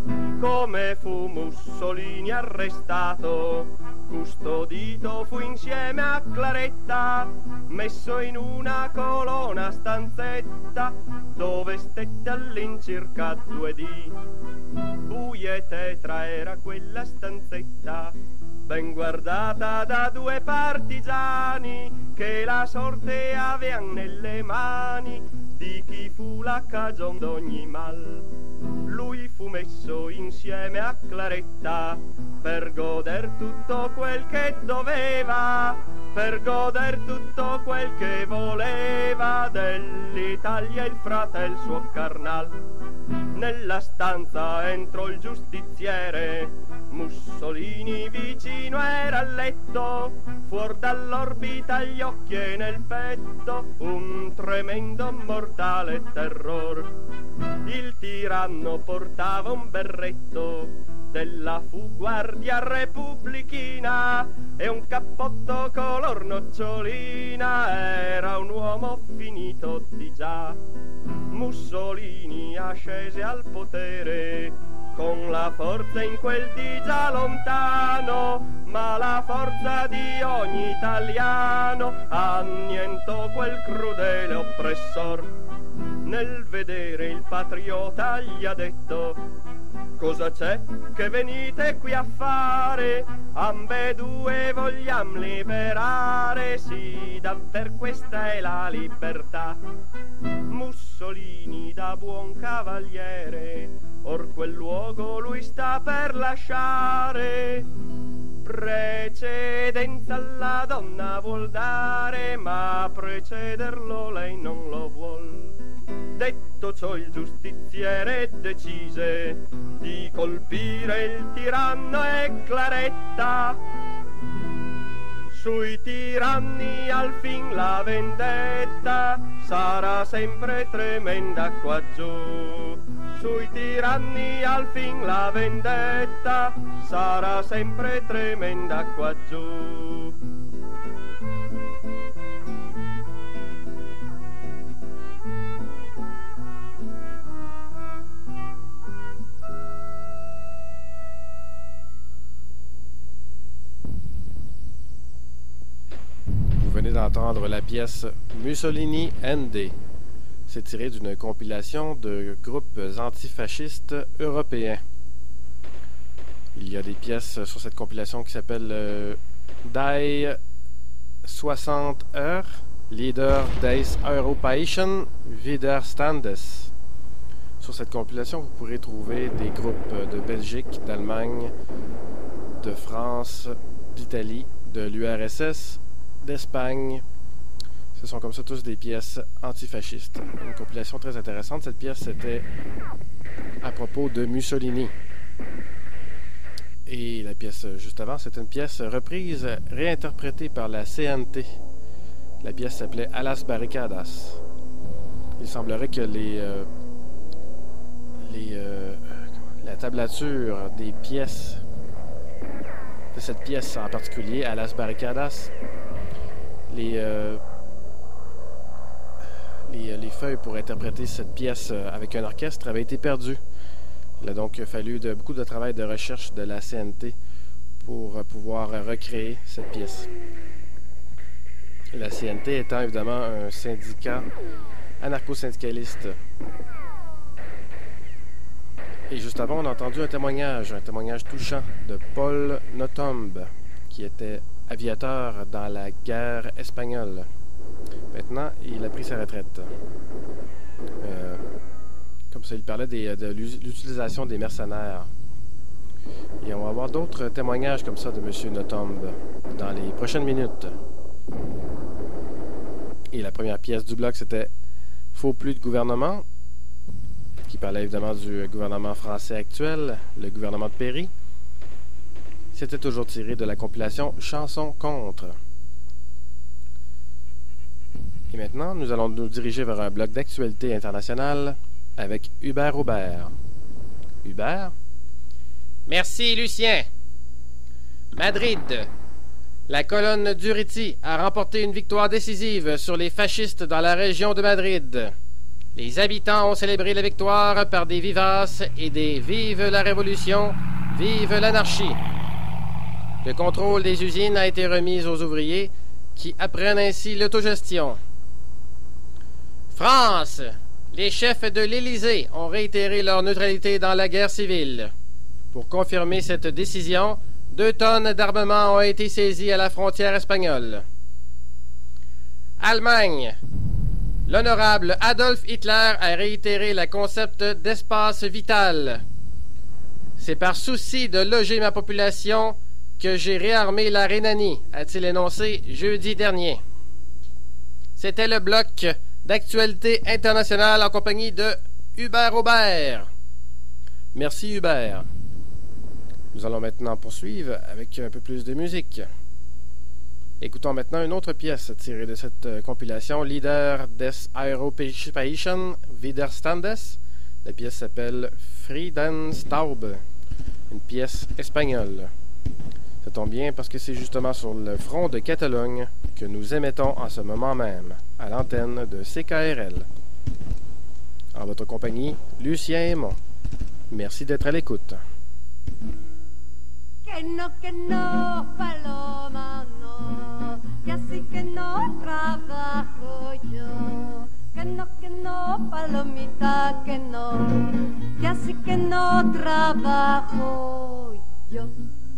come fu Mussolini arrestato, custodito fu insieme a Claretta, messo in una colonna stanzetta, dove stette all'incirca due dì. Buia e tetra era quella stanzetta, ben guardata da due partigiani, che la sorte avean nelle mani di chi fu la cagion d'ogni mal. Lui fu messo insieme a Claretta per goder tutto quel che doveva, per goder tutto quel che voleva dell'Italia il fratel suo carnal. Nella stanza entrò il giustiziere, Mussolini vicino era al letto, fuor dall'orbita gli occhi e nel petto un tremendo mortale terror. Il tiranno portava un berretto della fu guardia repubblichina e un cappotto color nocciolina, era un uomo finito di già. Mussolini ascese al potere con la forza in quel di già lontano, ma la forza di ogni italiano annientò quel crudele oppressor. Nel vedere il patriota gli ha detto: cosa c'è che venite qui a fare? Ambedue vogliam liberare, sì, davver questa è la libertà. Mussolini da buon cavaliere, or quel luogo lui sta per lasciare. Precedenza alla donna vuol dare, ma precederlo lei non lo vuol. Detto ciò il giustiziere decise di colpire il tiranno e Claretta. Sui tiranni al fin la vendetta sarà sempre tremenda qua giù. Sui tiranni al fin la vendetta sarà sempre tremenda qua giù. Vous venez d'entendre la pièce Mussolini N D. C'est tiré d'une compilation de groupes antifascistes européens. Il y a des pièces sur cette compilation qui s'appelle euh, Die soixante heures, Lieder des Europäischen Widerstandes. Sur cette compilation, vous pourrez trouver des groupes de Belgique, d'Allemagne, de France, d'Italie, de l'U R S S, d'Espagne. Ce sont comme ça tous des pièces antifascistes. Une compilation très intéressante. Cette pièce, c'était à propos de Mussolini. Et la pièce juste avant, c'est une pièce reprise, réinterprétée par la C N T. La pièce s'appelait A las Barricadas. Il semblerait que les, euh, les euh, la tablature des pièces, de cette pièce en particulier, A las Barricadas, les, euh, les, les feuilles pour interpréter cette pièce avec un orchestre avaient été perdues. Il a donc fallu de, beaucoup de travail de recherche de la C N T pour pouvoir recréer cette pièce. La C N T étant évidemment un syndicat anarcho-syndicaliste. Et juste avant, on a entendu un témoignage, un témoignage touchant de Paul Nothomb, qui était aviateur dans la guerre espagnole. Maintenant, il a pris sa retraite. Euh, comme ça, il parlait des, de l'utilisation des mercenaires. Et on va avoir d'autres témoignages comme ça de M. Nothomb dans les prochaines minutes. Et la première pièce du bloc, c'était « Faut plus de gouvernement », qui parlait évidemment du gouvernement français actuel, le gouvernement de Péry. C'était toujours tiré de la compilation « Chansons contre ». Et maintenant, nous allons nous diriger vers un bloc d'actualité internationale avec Hubert Aubert. Hubert? Merci, Lucien. Madrid. La colonne Durruti a remporté une victoire décisive sur les fascistes dans la région de Madrid. Les habitants ont célébré la victoire par des vivaces et des « Vive la Révolution, vive l'anarchie ». Le contrôle des usines a été remis aux ouvriers qui apprennent ainsi l'autogestion. France, les chefs de l'Élysée ont réitéré leur neutralité dans la guerre civile. Pour confirmer cette décision, deux tonnes d'armement ont été saisies à la frontière espagnole. Allemagne. L'honorable Adolf Hitler a réitéré le concept d'espace vital. C'est par souci de loger ma population que j'ai réarmé la Rhénanie, a-t-il énoncé jeudi dernier. C'était le bloc d'actualité internationale en compagnie de Hubert Aubert. Merci Hubert. Nous allons maintenant poursuivre avec un peu plus de musique. Écoutons maintenant une autre pièce tirée de cette euh, compilation, Lieder des Europäischen Widerstandes. La pièce s'appelle Friedenstaube, une pièce espagnole. Ça tombe bien parce que c'est justement sur le front de Catalogne que nous émettons en ce moment même, à l'antenne de C K R L. En votre compagnie, Lucien Aymon. Merci d'être à l'écoute. Que no, que no, paloma, no, que así que no trabajo yo. Que no, que no, palomita, que no, que así que no trabajo yo.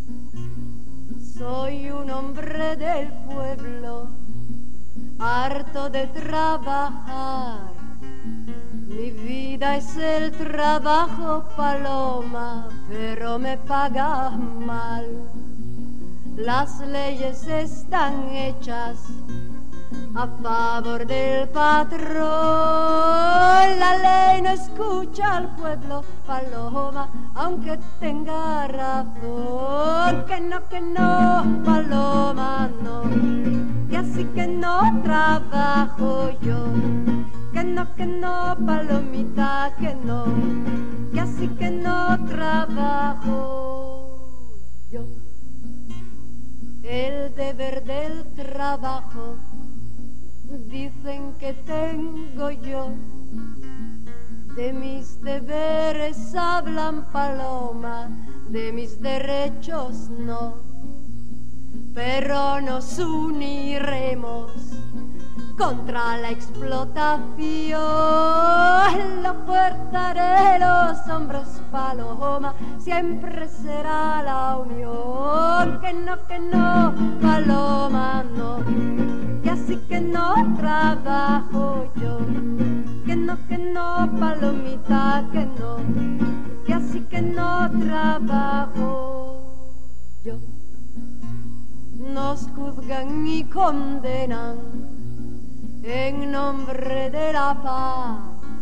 Soy un hombre del pueblo, harto de trabajar. Mi vida es el trabajo, paloma, pero me paga mal. Las leyes están hechas a favor del patrón. La ley no escucha al pueblo, paloma, aunque tenga razón. Que no, que no, paloma, no, que así que no trabajo yo. Que no, que no, palomita, que no, que así que no trabajo yo. El deber del trabajo dicen que tengo yo. De mis deberes hablan, paloma, de mis derechos no. Pero nos uniremos contra la explotación. La fuerza de los hombres, paloma, siempre será la unión. Que no, que no, paloma, no, que así que no trabajo yo. Que no, que no, palomita, que no, que así que no trabajo yo. Nos juzgan y condenan en nombre de la paz.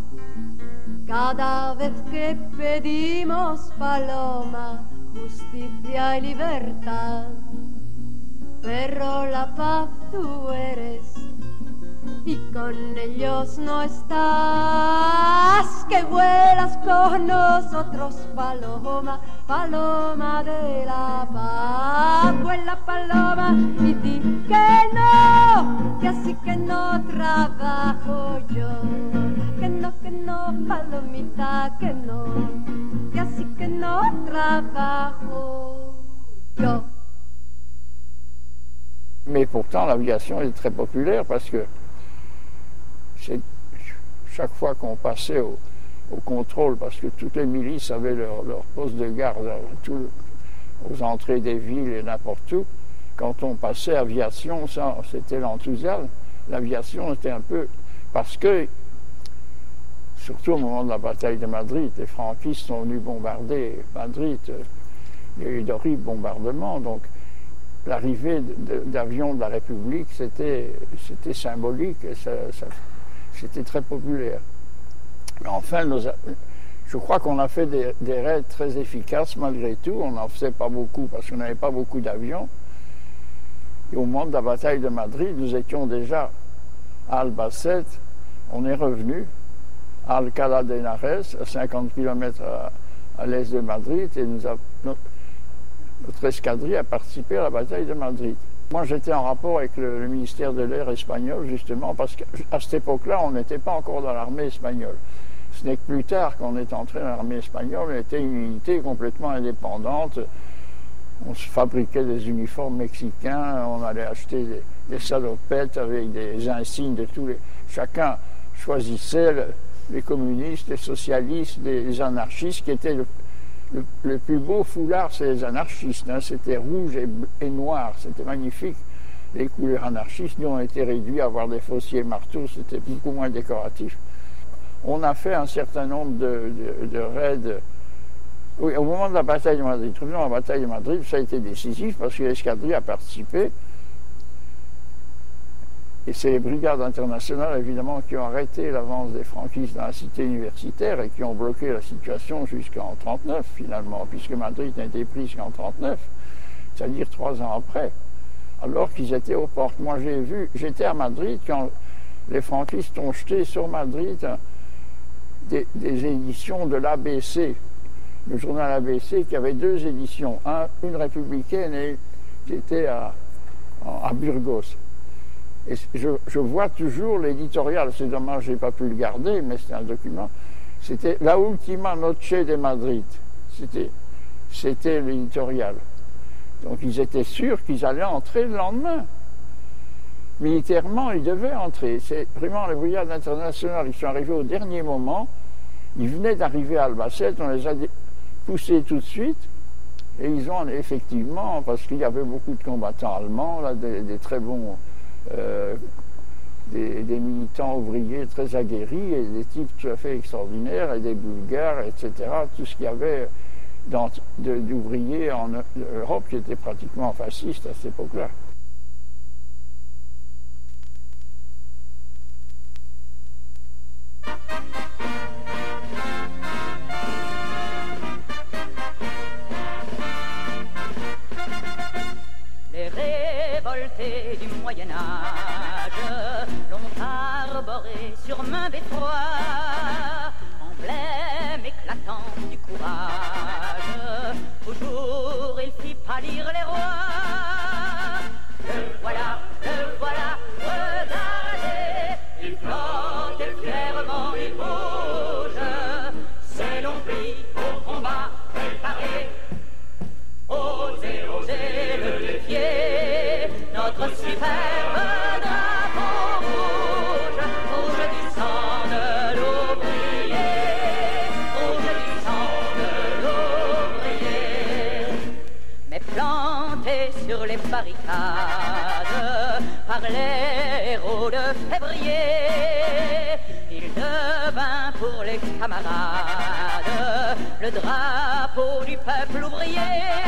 Cada vez que pedimos, paloma, justicia y libertad. Pero la paz tú eres y con ellos no estás. Que vuelas con nosotros, paloma, paloma de la paz. Vuela, paloma, y di que no, que así que no trabajo yo. Que no, que no, palomita, que no, que así que no trabajo yo. Mais pourtant, l'aviation est très populaire parce que c'est, chaque fois qu'on passait au, au contrôle, parce que toutes les milices avaient leur, leur poste de garde tout, aux entrées des villes et n'importe où, quand on passait aviation, ça, c'était l'enthousiasme. L'aviation était un peu... Parce que, surtout au moment de la bataille de Madrid, les franquistes sont venus bombarder Madrid. Il y a eu d'horribles bombardements, donc l'arrivée d'avions de la République, c'était symbolique et ça, ça, c'était très populaire. Mais enfin, nos, je crois qu'on a fait des, des raids très efficaces malgré tout. On n'en faisait pas beaucoup parce qu'on n'avait pas beaucoup d'avions. Et au moment de la bataille de Madrid, nous étions déjà à Albacete. On est revenu à Alcalá de Henares, à cinquante kilomètres à, à l'est de Madrid, et nous avons... Notre escadrille a participé à la bataille de Madrid. Moi, j'étais en rapport avec le, le ministère de l'Air espagnol, justement, parce qu'à cette époque-là, on n'était pas encore dans l'armée espagnole. Ce n'est que plus tard qu'on est entré dans l'armée espagnole, on était une unité complètement indépendante. On se fabriquait des uniformes mexicains, on allait acheter des, des salopettes avec des insignes de tous les... Chacun choisissait le, les communistes, les socialistes, les anarchistes, qui étaient le, le, le plus beau foulard, c'est les anarchistes. Hein. C'était rouge et, et noir, c'était magnifique. Les couleurs anarchistes, nous, on était réduits à avoir des fauciers marteaux, c'était beaucoup moins décoratif. On a fait un certain nombre de, de, de raids. Oui, au moment de la bataille de Madrid, tout la bataille de Madrid, ça a été décisif parce que l'escadrille a participé. Et c'est les brigades internationales, évidemment, qui ont arrêté l'avance des franquistes dans la cité universitaire et qui ont bloqué la situation jusqu'en trente-neuf, finalement, puisque Madrid n'a été prise qu'en trente-neuf, c'est-à-dire trois ans après, alors qu'ils étaient aux portes. Moi, j'ai vu, j'étais à Madrid quand les franquistes ont jeté sur Madrid des, des éditions de l'A B C, le journal A B C, qui avait deux éditions, un, une républicaine et qui était à, à Burgos. Et je, je vois toujours l'éditorial, c'est dommage, je n'ai pas pu le garder, mais c'est un document. C'était La Ultima Noche de Madrid. C'était, c'était l'éditorial. Donc ils étaient sûrs qu'ils allaient entrer le lendemain. Militairement, ils devaient entrer. C'est vraiment les brigades internationales, ils sont arrivés au dernier moment. Ils venaient d'arriver à Albacete, on les a poussés tout de suite. Et ils ont effectivement, parce qu'il y avait beaucoup de combattants allemands, là, des, des très bons... Euh, des, des militants ouvriers très aguerris et des types tout à fait extraordinaires et des Bulgares, et cetera. Tout ce qu'il y avait dans, de, d'ouvriers en Europe qui étaient pratiquement fascistes à cette époque-là. Les révoltés du Moyen-Âge l'ont arboré sur main beffroi, emblème éclatant du courage. Toujours il fit pâlir les rois. Le voilà, le voilà, regardez, il flotte fièrement, il bouge. C'est l'on plie au combat préparé. Osez, osez le défier, notre superbe drapeau rouge, rouge du sang de l'ouvrier, rouge du sang de l'ouvrier. Mais planté sur les barricades par les héros de février, il devint pour les camarades le drapeau du peuple ouvrier.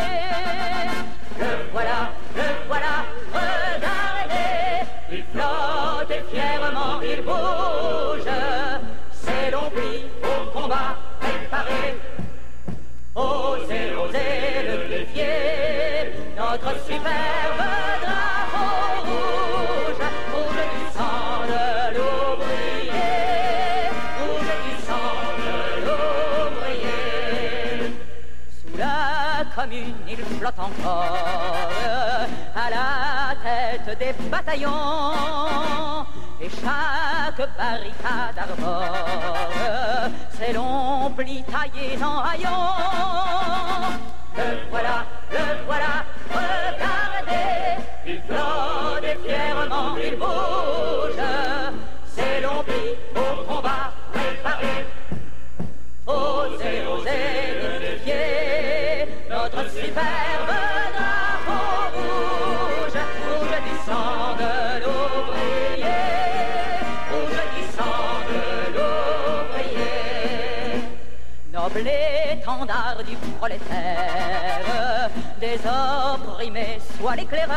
Le voilà, le voilà, regardez, il flotte fièrement, il bouge. C'est l'on plie au combat préparé. Osez, osez le défier, notre superbe drapeau rouge, rouge du sang de l'ouvrier, rouge du sang de l'ouvrier. Sous la commune, il flotte encore à la tête des bataillons, et chaque barricade arbore ses longs plis taillés en haillons. Le voilà, le voilà, regardez, il flotte fièrement, il bouge. Ses longs plis au combat préparé. Osez, osez le défier, notre superbe drapeau rouge, rouge du sang de l'ouvrier, rouge du sang de l'ouvrier. Noble étendard du prolétaire, des opprimés soit l'éclaireur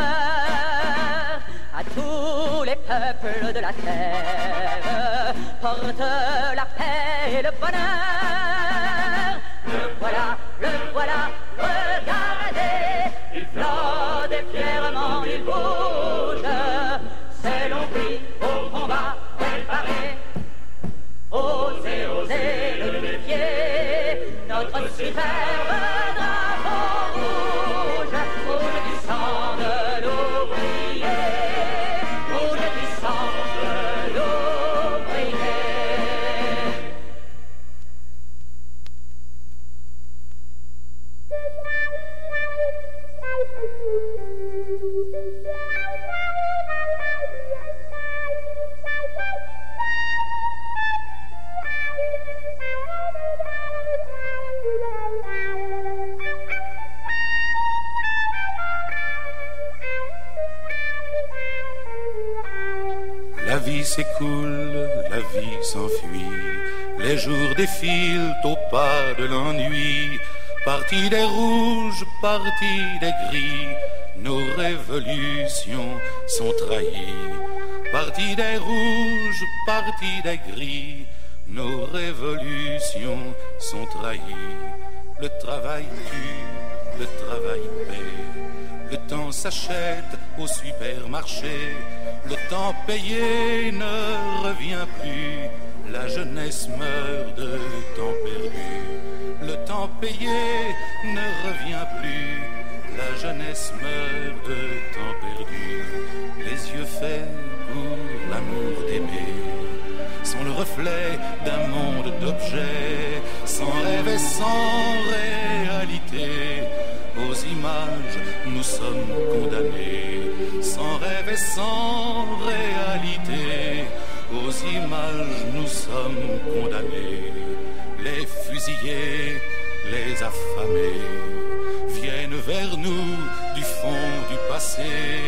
à tous les peuples de la terre, porte la paix et le bonheur. Le voilà, le voilà, regardez, il flotte fièrement, il bouge. C'est l'on plie au combat préparé. Osez, osez le défier, notre superbe drapeau rouge, rouge du sang de l'ouvrier. vie s'écoule, la vie s'enfuit, les jours défilent au pas de l'ennui. Parti des rouges, parti des gris, nos révolutions sont trahies. Parti des rouges, parti des gris, nos révolutions sont trahies. Le travail tue, le travail paie, le temps s'achète au supermarché. Le temps payé ne revient plus, la jeunesse meurt de temps perdu. Le temps payé ne revient plus, la jeunesse meurt de temps perdu. Les yeux faits pour l'amour d'aimer sont le reflet d'un monde d'objets, sans rêve et sans réalité. Aux images nous sommes condamnés, sans rêve et sans réalité. Aux images nous sommes condamnés. Les fusillés, les affamés viennent vers nous du fond du passé.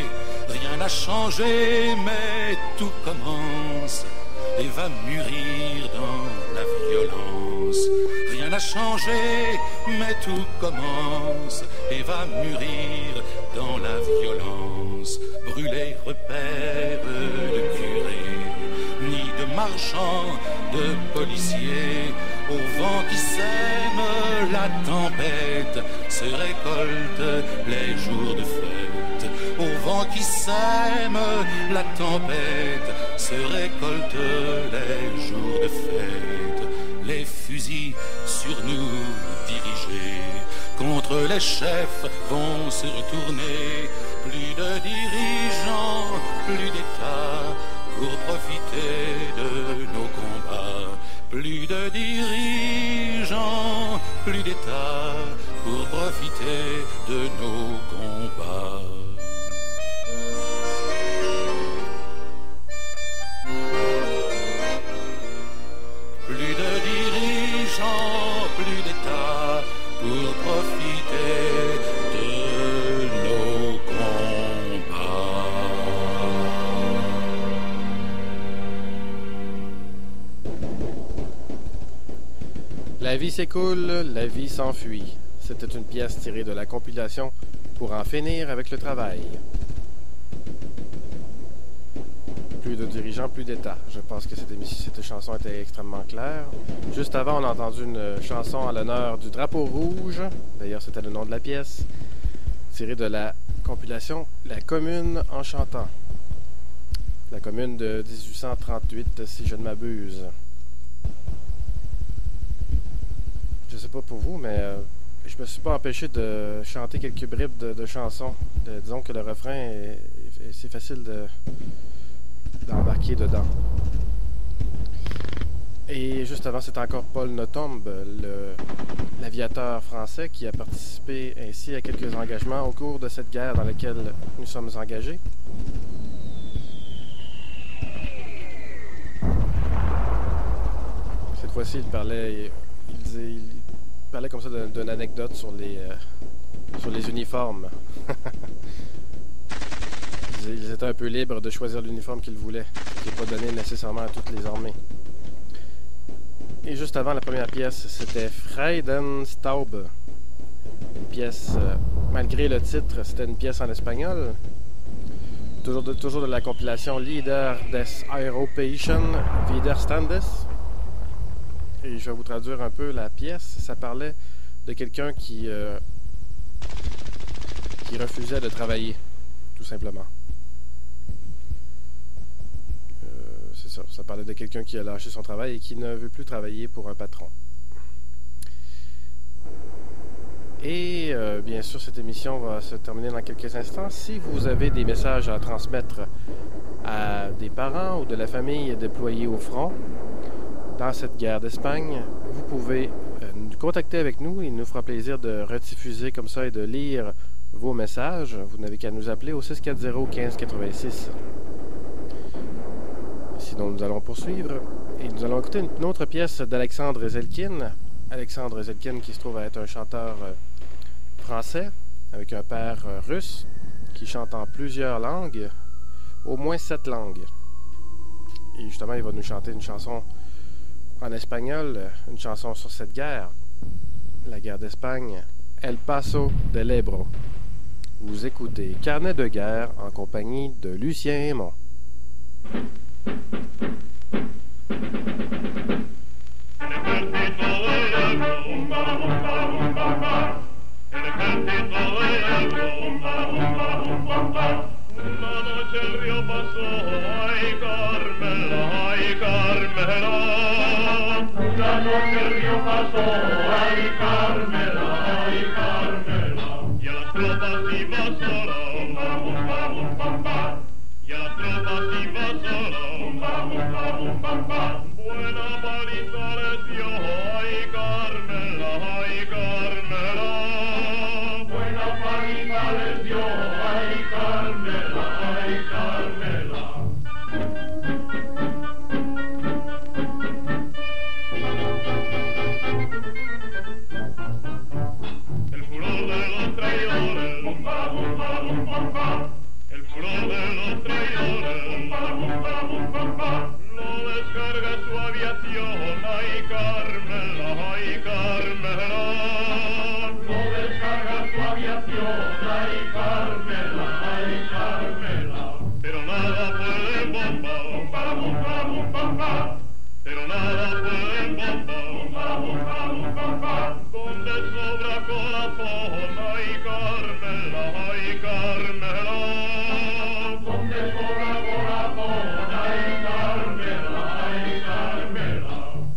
Rien n'a changé, mais tout commence et va mûrir dans la violence. Rien n'a changé, mais tout commence et va mûrir dans la violence. Brûler repères de curés, ni de marchands, de policiers. Au vent qui sème la tempête se récolte les jours de fête. Au vent qui sème la tempête se récolte les jours de fête. Les fusils sur nous dirigés contre les chefs vont se retourner. Plus de dirigeants, plus d'États pour profiter de nos combats. Plus de dirigeants, plus d'États pour profiter de nos combats. Plus de dirigeants, plus d'États pour profiter de nos combats. La vie s'écoule, la vie s'enfuit. C'était une pièce tirée de la compilation Pour en finir avec le travail. Plus de dirigeants, plus d'État. Je pense que cette, émission, cette chanson était extrêmement claire. Juste avant, on a entendu une chanson à l'honneur du drapeau rouge. D'ailleurs, c'était le nom de la pièce. Tirée de la compilation La Commune en chantant. La Commune de dix-huit cent trente-huit, si je ne m'abuse. Je sais pas pour vous, mais euh, je me suis pas empêché de chanter quelques bribes de, de chansons. De, disons que le refrain, est, est, c'est facile de, d'embarquer dedans. Et juste avant, c'est encore Paul Nothomb, le, l'aviateur français, qui a participé ainsi à quelques engagements au cours de cette guerre dans laquelle nous sommes engagés. Cette fois-ci, il parlait... Il, disait, il parlait comme ça d'une, d'une anecdote sur les, euh, sur les uniformes. Ils étaient un peu libres de choisir l'uniforme qu'ils voulaient, qui n'est pas donné nécessairement à toutes les armées. Et juste avant, la première pièce, c'était Freudenstaub. Une pièce, euh, malgré le titre, c'était une pièce en espagnol. Toujours de, toujours de la compilation Lieder des Europäischen Widerstandes. Et je vais vous traduire un peu la pièce. Ça parlait de quelqu'un qui, euh, qui refusait de travailler, tout simplement. Euh, c'est ça. Ça parlait de quelqu'un qui a lâché son travail et qui ne veut plus travailler pour un patron. Et euh, bien sûr, cette émission va se terminer dans quelques instants. Si vous avez des messages à transmettre à des parents ou de la famille déployés au front, dans cette guerre d'Espagne, vous pouvez euh, nous contacter avec nous. Il nous fera plaisir de rediffuser comme ça et de lire vos messages. Vous n'avez qu'à nous appeler au six cent quarante quinze quatre-vingt-six. Sinon, nous allons poursuivre et nous allons écouter une autre pièce d'Alexandre Zelkin. Alexandre Zelkin qui se trouve à être un chanteur euh, français avec un père euh, russe qui chante en plusieurs langues, au moins sept langues. Et justement, il va nous chanter une chanson en espagnol, une chanson sur cette guerre, la guerre d'Espagne, El Paso del Ebro. Vous écoutez Carnet de guerre en compagnie de Lucien Aymon. Una noche el río pasó, ay Carmela, ay Carmela. Una noche el río pasó, ay Carmela, ay Carmela. Y a las tropas iba sola, y a las tropas iba sola. Buena paliza les dio, ay Carmela, ay Carmela. Buena paliza les dio, ay Carmela, ay Carmela. El furor de los traidores, el furor de los traidores, no descarga su aviación, ay Carmela, ay Carmela. No descarga su aviación, ay Carmela, ay Carmela. Pero nada puede bomba, bomba, bomba, bomba. Pero nada puede bomba, bomba, bomba, bomba. Donde sobra corazón, ay Carmela, ay Carmela. Donde sobra corazón, ay Carmela, ay Carmela.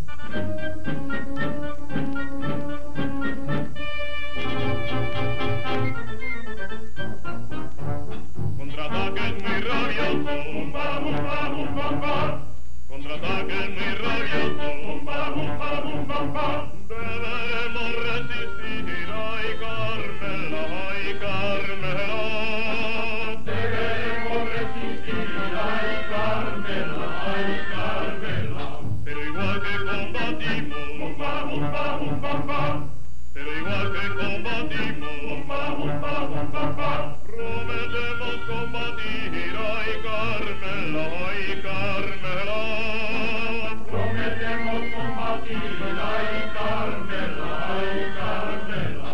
Contraataques muy rabiosos, bomba, bomba, bomba. Contraataques muy rabiosos, bomba, bomba, bomba. Deberemos resistir, ay Carmela, ay Carmela. Deberemos resistir, ay Carmela, ay Carmela. Pero igual que combatimos, bomba, bomba, bomba. Pero igual que combatimos, bomba, bomba, bomba. Prometemos combatir, ay Carmela, ay Carmela. Prometemos combatir, ay Carmela, ay Carmela.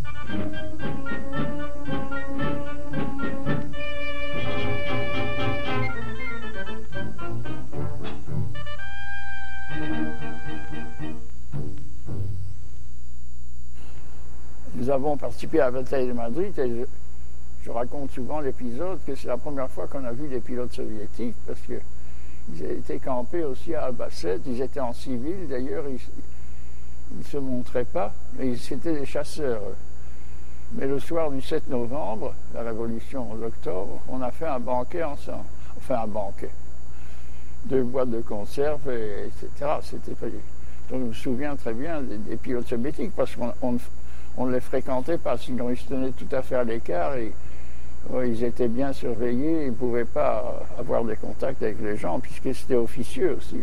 Nous avons participé à la bataille de Madrid et je, je raconte souvent l'épisode que c'est la première fois qu'on a vu les pilotes soviétiques parce qu'ils étaient campés aussi à Albacete, ils étaient en civil d'ailleurs, ils ne se montraient pas, mais c'était des chasseurs. Mais le soir du sept novembre, la révolution d'octobre, on a fait un banquet ensemble, enfin un banquet, deux boîtes de conserve, et, etc. C'était pas... Donc je me souviens très bien des, des pilotes soviétiques parce qu'on on, on ne les fréquentait pas, sinon ils se tenaient tout à fait à l'écart et ouais, ils étaient bien surveillés, ils ne pouvaient pas avoir des contacts avec les gens puisque c'était officieux aussi.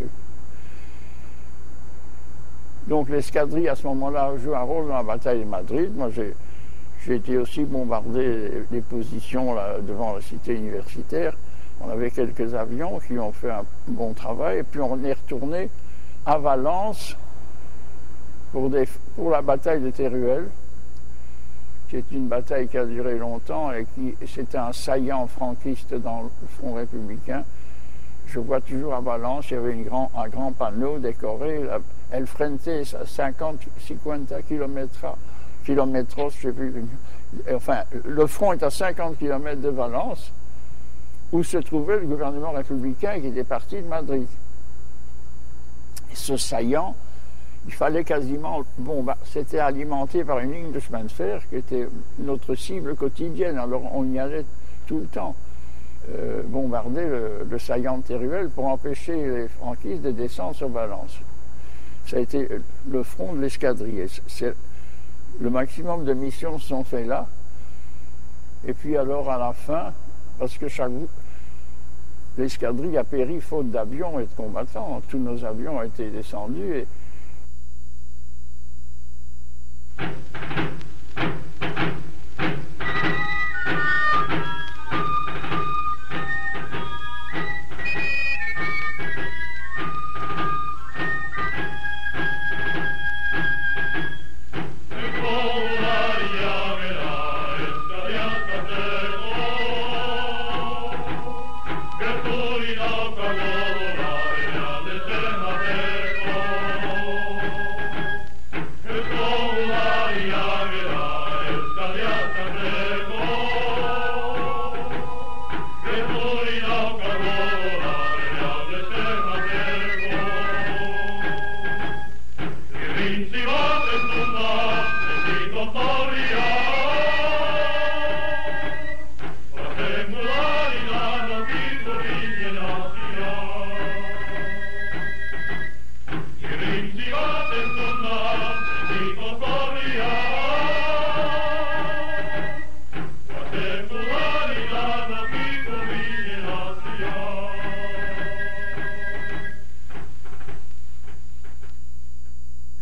Donc l'escadrille à ce moment-là a joué un rôle dans la bataille de Madrid. Moi j'ai, j'ai été aussi bombardé les positions là, devant la cité universitaire. On avait quelques avions qui ont fait un bon travail et puis on est retourné à Valence pour, des, pour la bataille de Teruel, qui est une bataille qui a duré longtemps et qui c'était un saillant franquiste dans le front républicain. Je vois toujours à Valence, il y avait une grand, un grand panneau décoré, la, El Frente à cinquante, cinquante kilomètres, kilomètres, je sais plus, enfin, le front est à cinquante kilomètres de Valence, où se trouvait le gouvernement républicain qui était parti de Madrid. Et ce saillant, il fallait quasiment... Bon, bah, c'était alimenté par une ligne de chemin de fer qui était notre cible quotidienne, alors on y allait tout le temps. Euh, bombarder le, le saillant de Teruel pour empêcher les franquistes de descendre sur Valence. Ça a été le front de l'escadrille. C'est, le maximum de missions se sont faites là. Et puis alors à la fin, parce que chaque l'escadrille a péri faute d'avions et de combattants. Tous nos avions ont été descendus. Et...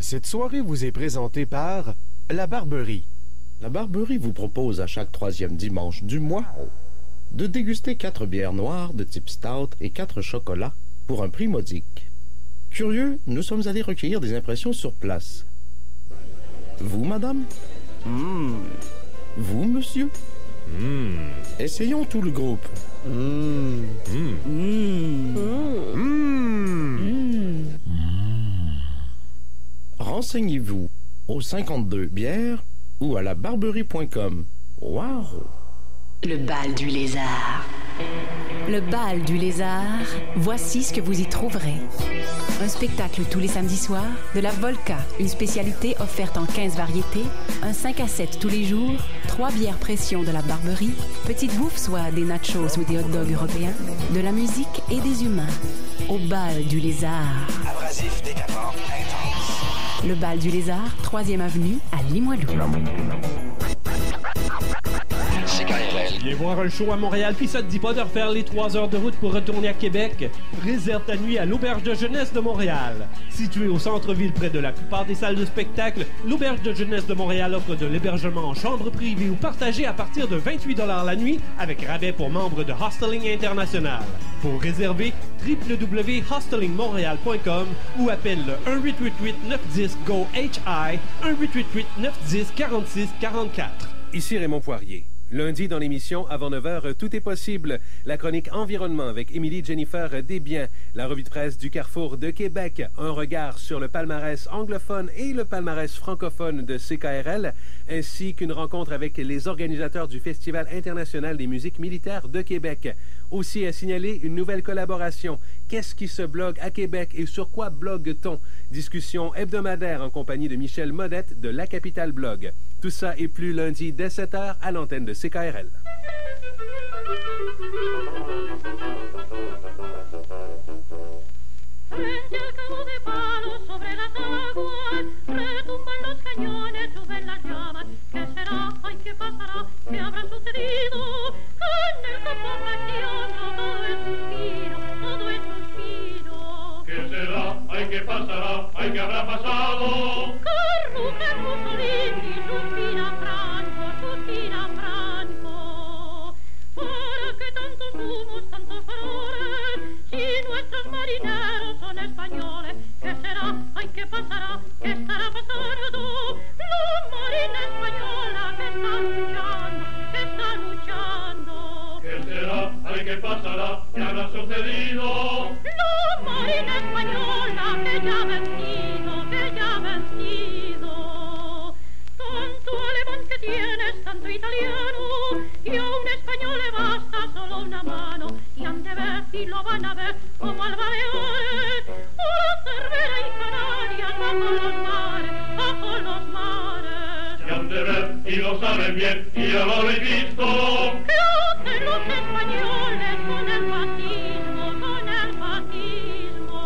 Cette soirée vous est présentée par La Barberie. La Barberie vous propose à chaque troisième dimanche du mois de déguster quatre bières noires de type stout et quatre chocolats pour un prix modique. Curieux, nous sommes allés recueillir des impressions sur place. Vous, madame? Mmh. Vous, monsieur? Mmh. Essayons tout le groupe. Mmh. Mmh. Mmh. Mmh. Mmh. Renseignez-vous au cinquante-deux bières ou à la barberie point com. Wow! Le bal du lézard. Le bal du lézard, voici ce que vous y trouverez. Un spectacle tous les samedis soirs, de la Volca, une spécialité offerte en quinze variétés, un cinq à sept tous les jours, trois bières pression de la Barberie, petite bouffe, soit des nachos ou des hot dogs européens, de la musique et des humains. Au bal du lézard. Abrasif, décapant, intense. Le bal du lézard, troisième avenue, à Limoilou. C K R L. Viens voir un show à Montréal, puis ça te dit pas de refaire les trois heures de route pour retourner à Québec? Réserve ta nuit à l'Auberge de jeunesse de Montréal. Située au centre-ville près de la plupart des salles de spectacle, l'Auberge de jeunesse de Montréal offre de l'hébergement en chambre privée ou partagée à partir de vingt-huit dollars la nuit, avec rabais pour membres de Hosteling International. Pour réserver, w w w point hosteling montréal point com ou appelle le un huit huit huit neuf un zéro G O H I, un huit huit huit neuf un zéro quatre-six quarante-quatre. Ici Raymond Poirier. Lundi, dans l'émission, avant neuf heures, Tout est possible. La chronique Environnement avec Émilie Jennifer Desbiens. La revue de presse du Carrefour de Québec. Un regard sur le palmarès anglophone et le palmarès francophone de C K R L, ainsi qu'une rencontre avec les organisateurs du Festival international des musiques militaires de Québec. Aussi à signaler une nouvelle collaboration. Qu'est-ce qui se blogue à Québec et sur quoi blogue-t-on? Discussion hebdomadaire en compagnie de Michel Modette de La Capitale Blog. Tout ça et plus lundi dès sept heures à l'antenne de C K R L. Frente al cabo de palo sobre las aguas retumban los cañones, suben las llamas. ¿Qué será? Ay, ¿qué pasará? ¿Qué habrá sucedido? En el campo precioso todo es suspiro, todo es suspiro. ¿Qué será? Ay, ¿qué pasará? Ay, ¿qué habrá pasado? Que ruge Mussolini, suspira Franco, suspira Franco. ¿Para qué tantos humos, tantos faroles? Si nuestros marineros son españoles, ¿qué será? Ay, ¿qué pasará? ¿Qué estará pasando? La marina española que está luchando, que está luchando. ¿Qué será? Ay, ¿qué pasará? ¿Qué habrá sucedido? La marina española que ya ha vencido, que ya ha vencido. Tanto alemán que tienes, tanto italiano, y a un español le basta solo una mano. Y han de ver y lo van a ver como al Baleares, o Cervera y Canarias bajo los mares, bajo los mares. Y han de ver y lo saben bien y ya lo habéis visto. ¿Qué hacen los españoles con el fascismo, con el fascismo?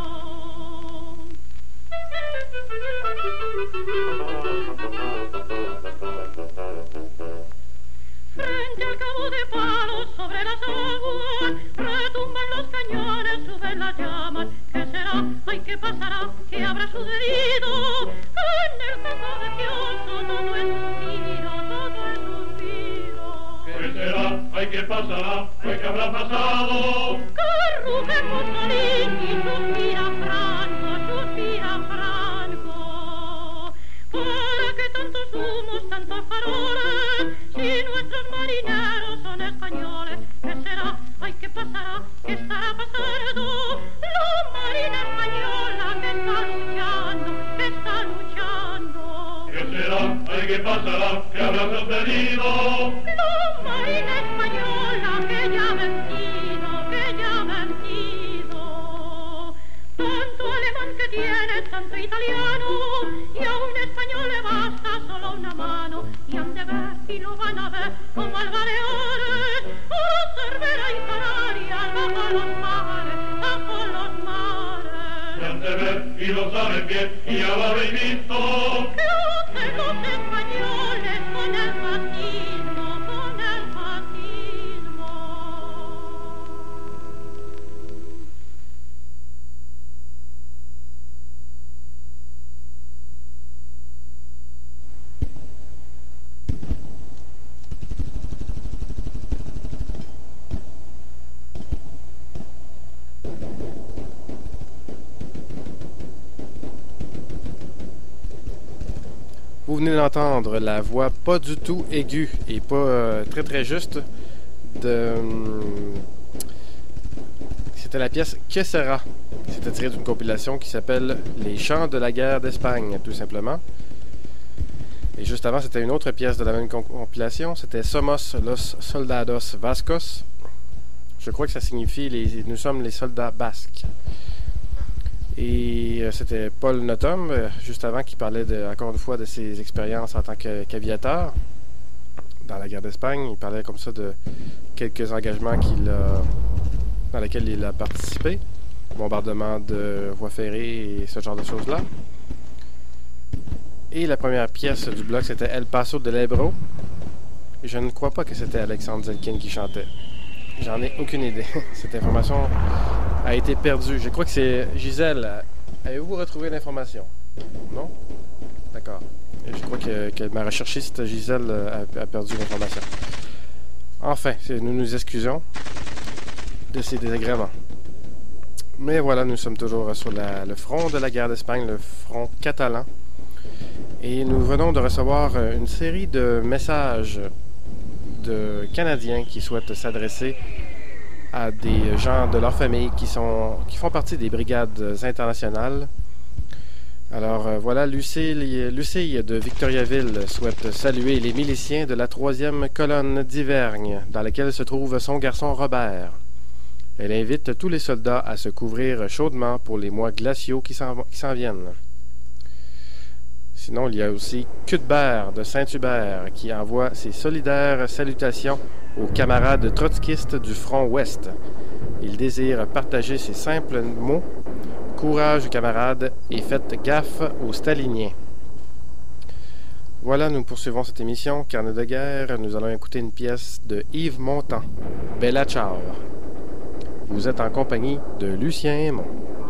Frente al cabo de palos sobre las aguas retumban los cañones, suben las llamas. ¿Qué será? Ay, ¿qué pasará? ¿Qué habrá sucedido? En el campo precioso todo es suspiro, todo es suspiro. ¿Qué será? Ay, ¿qué pasará? Ay, ¿qué habrá pasado? Que ruge Mussolini, suspira Franco, suspira Franco. ¿Para qué tantos humos, tantos faroles? Si nuestros marineros son españoles, ¿qué será? Ay, ¿qué pasará? ¿Qué estará pasando? La marina española que está luchando, que está luchando. ¿Qué será? Ay, ¿qué pasará? ¿Qué habrá sucedido? La marina española que ya ha vencido, que ya ha vencido. Tanto alemán que tiene, tanto italiano, y a un español le basta solo una mano. Y han de ver y lo van a ver como al Baleares, o Cervera y Canarias bajo los mares, bajo los mares. Y han de ver y lo saben bien y ya lo habéis visto. ¿Qué hacen los españoles con el fascismo, con el fascismo? Vous venez d'entendre la voix pas du tout aiguë et pas euh, très très juste de... C'était la pièce Que sera? C'était tiré d'une compilation qui s'appelle Les chants de la guerre d'Espagne, tout simplement. Et juste avant, c'était une autre pièce de la même compilation. C'était Somos los soldados vascos. Je crois que ça signifie les, nous sommes les soldats basques. Et euh, c'était Paul Nothomb, euh, juste avant, qui parlait de, encore une fois de ses expériences en tant que, qu'aviateur dans la guerre d'Espagne. Il parlait comme ça de quelques engagements qu'il a, dans lesquels il a participé. Bombardement de voies ferrées et ce genre de choses-là. Et la première pièce du bloc, c'était El Paso de l'Ebro. Je ne crois pas que c'était Alexandre Zelkin qui chantait. J'en ai aucune idée. Cette information a été perdue. Je crois que c'est Gisèle. Avez-vous retrouvé l'information? Non? D'accord. Je crois que, que ma recherchiste Gisèle a, a perdu l'information. Enfin, nous nous excusons de ces désagréments. Mais voilà, nous sommes toujours sur la, le front de la guerre d'Espagne, le front catalan. Et nous venons de recevoir une série de messages de Canadiens qui souhaitent s'adresser à des gens de leur famille qui, sont, qui font partie des brigades internationales. Alors euh, voilà, Lucille, Lucille de Victoriaville souhaite saluer les miliciens de la troisième colonne d'Ivergne, dans laquelle se trouve son garçon Robert. Elle invite tous les soldats à se couvrir chaudement pour les mois glaciaux qui s'en, qui s'en viennent. Sinon, il y a aussi Cuthbert de Saint-Hubert qui envoie ses solidaires salutations aux camarades trotskistes du front ouest. Il désire partager ces simples mots « Courage, camarades, et faites gaffe aux staliniens ». Voilà, nous poursuivons cette émission. Carnet de guerre, nous allons écouter une pièce de Yves Montand, « Bella Ciao ». Vous êtes en compagnie de Lucien Aymon.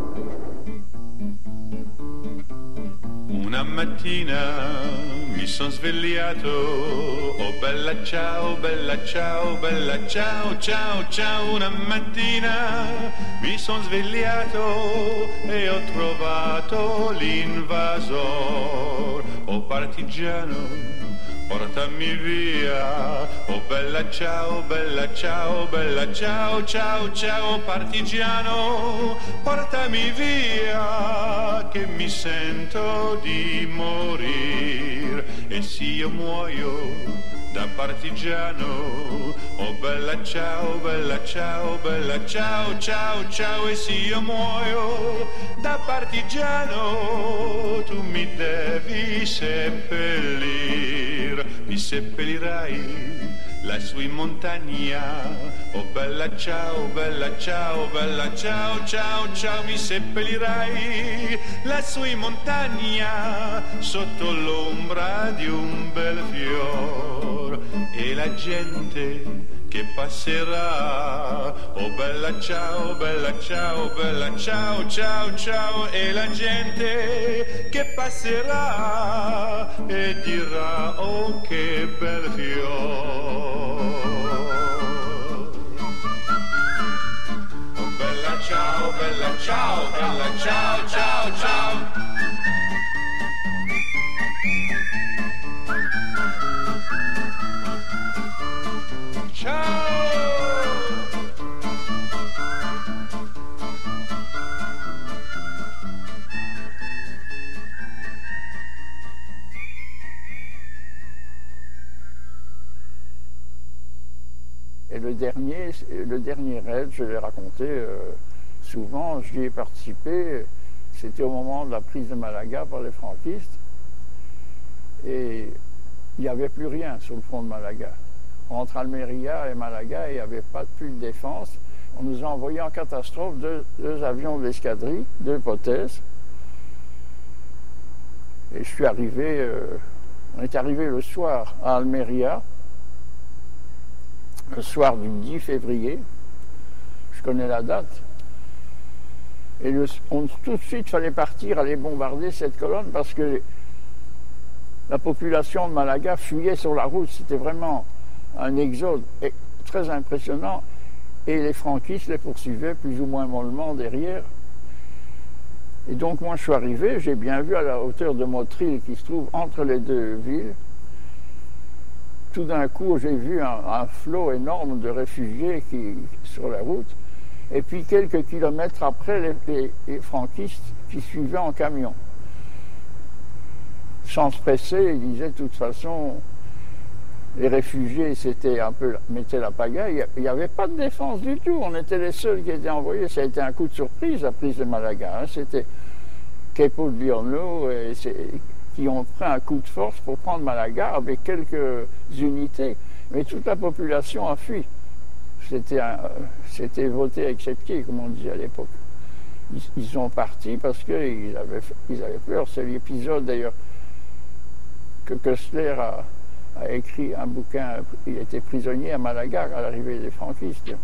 Una mattina mi son svegliato, oh bella ciao, bella ciao, bella ciao, ciao, ciao. Una mattina mi son svegliato e ho trovato l'invasor, oh partigiano, portami via, oh bella ciao, bella ciao, bella ciao, ciao, ciao, partigiano, portami via, che mi sento di morir, e se io muoio da partigiano, oh bella ciao, bella ciao, bella ciao, ciao, ciao, e se io muoio da partigiano, tu mi devi seppellir, mi seppellirai lassù in montagna, oh bella ciao, bella ciao, bella ciao, ciao, ciao, mi seppellirai lassù in montagna, sotto l'ombra di un bel fior, e la gente che passerà, oh bella ciao, bella ciao, bella ciao, ciao, ciao, e la gente che passerà e dirà, oh che bel fior. Oh bella ciao, bella ciao, bella ciao, ciao, ciao. Et le dernier, le dernier raid, je l'ai raconté euh, souvent, j'y ai participé, c'était au moment de la prise de Malaga par les franquistes, et il n'y avait plus rien sur le front de Malaga. Entre Almeria et Malaga, il n'y avait pas plus de défense. On nous a envoyé en catastrophe deux, deux avions de l'escadrille, deux hypothèses. Et je suis arrivé, euh, on est arrivé le soir à Almeria, le soir du dix février, je connais la date, et le, on, tout de suite, il fallait partir, aller bombarder cette colonne, parce que la population de Malaga fuyait sur la route, c'était vraiment un exode très impressionnant, et les franquistes les poursuivaient plus ou moins mollement derrière. Et donc moi je suis arrivé, j'ai bien vu à la hauteur de Motril qui se trouve entre les deux villes, tout d'un coup j'ai vu un, un flot énorme de réfugiés qui, sur la route, et puis quelques kilomètres après les, les, les franquistes qui suivaient en camion. Sans se presser, ils disaient de toute façon, les réfugiés c'était un peu, mettaient la pagaille, il n'y avait pas de défense du tout, on était les seuls qui étaient envoyés, ça a été un coup de surprise la prise de Malaga, hein. C'était Queipo de Liorno et qui ont pris un coup de force pour prendre Malaga avec quelques unités, mais toute la population a fui. C'était voté accepté, comme on disait à l'époque. Ils, ils sont partis parce qu'ils avaient, ils avaient peur. C'est l'épisode d'ailleurs que Köstler a, a écrit un bouquin. Il était prisonnier à Malaga à l'arrivée des franquistes.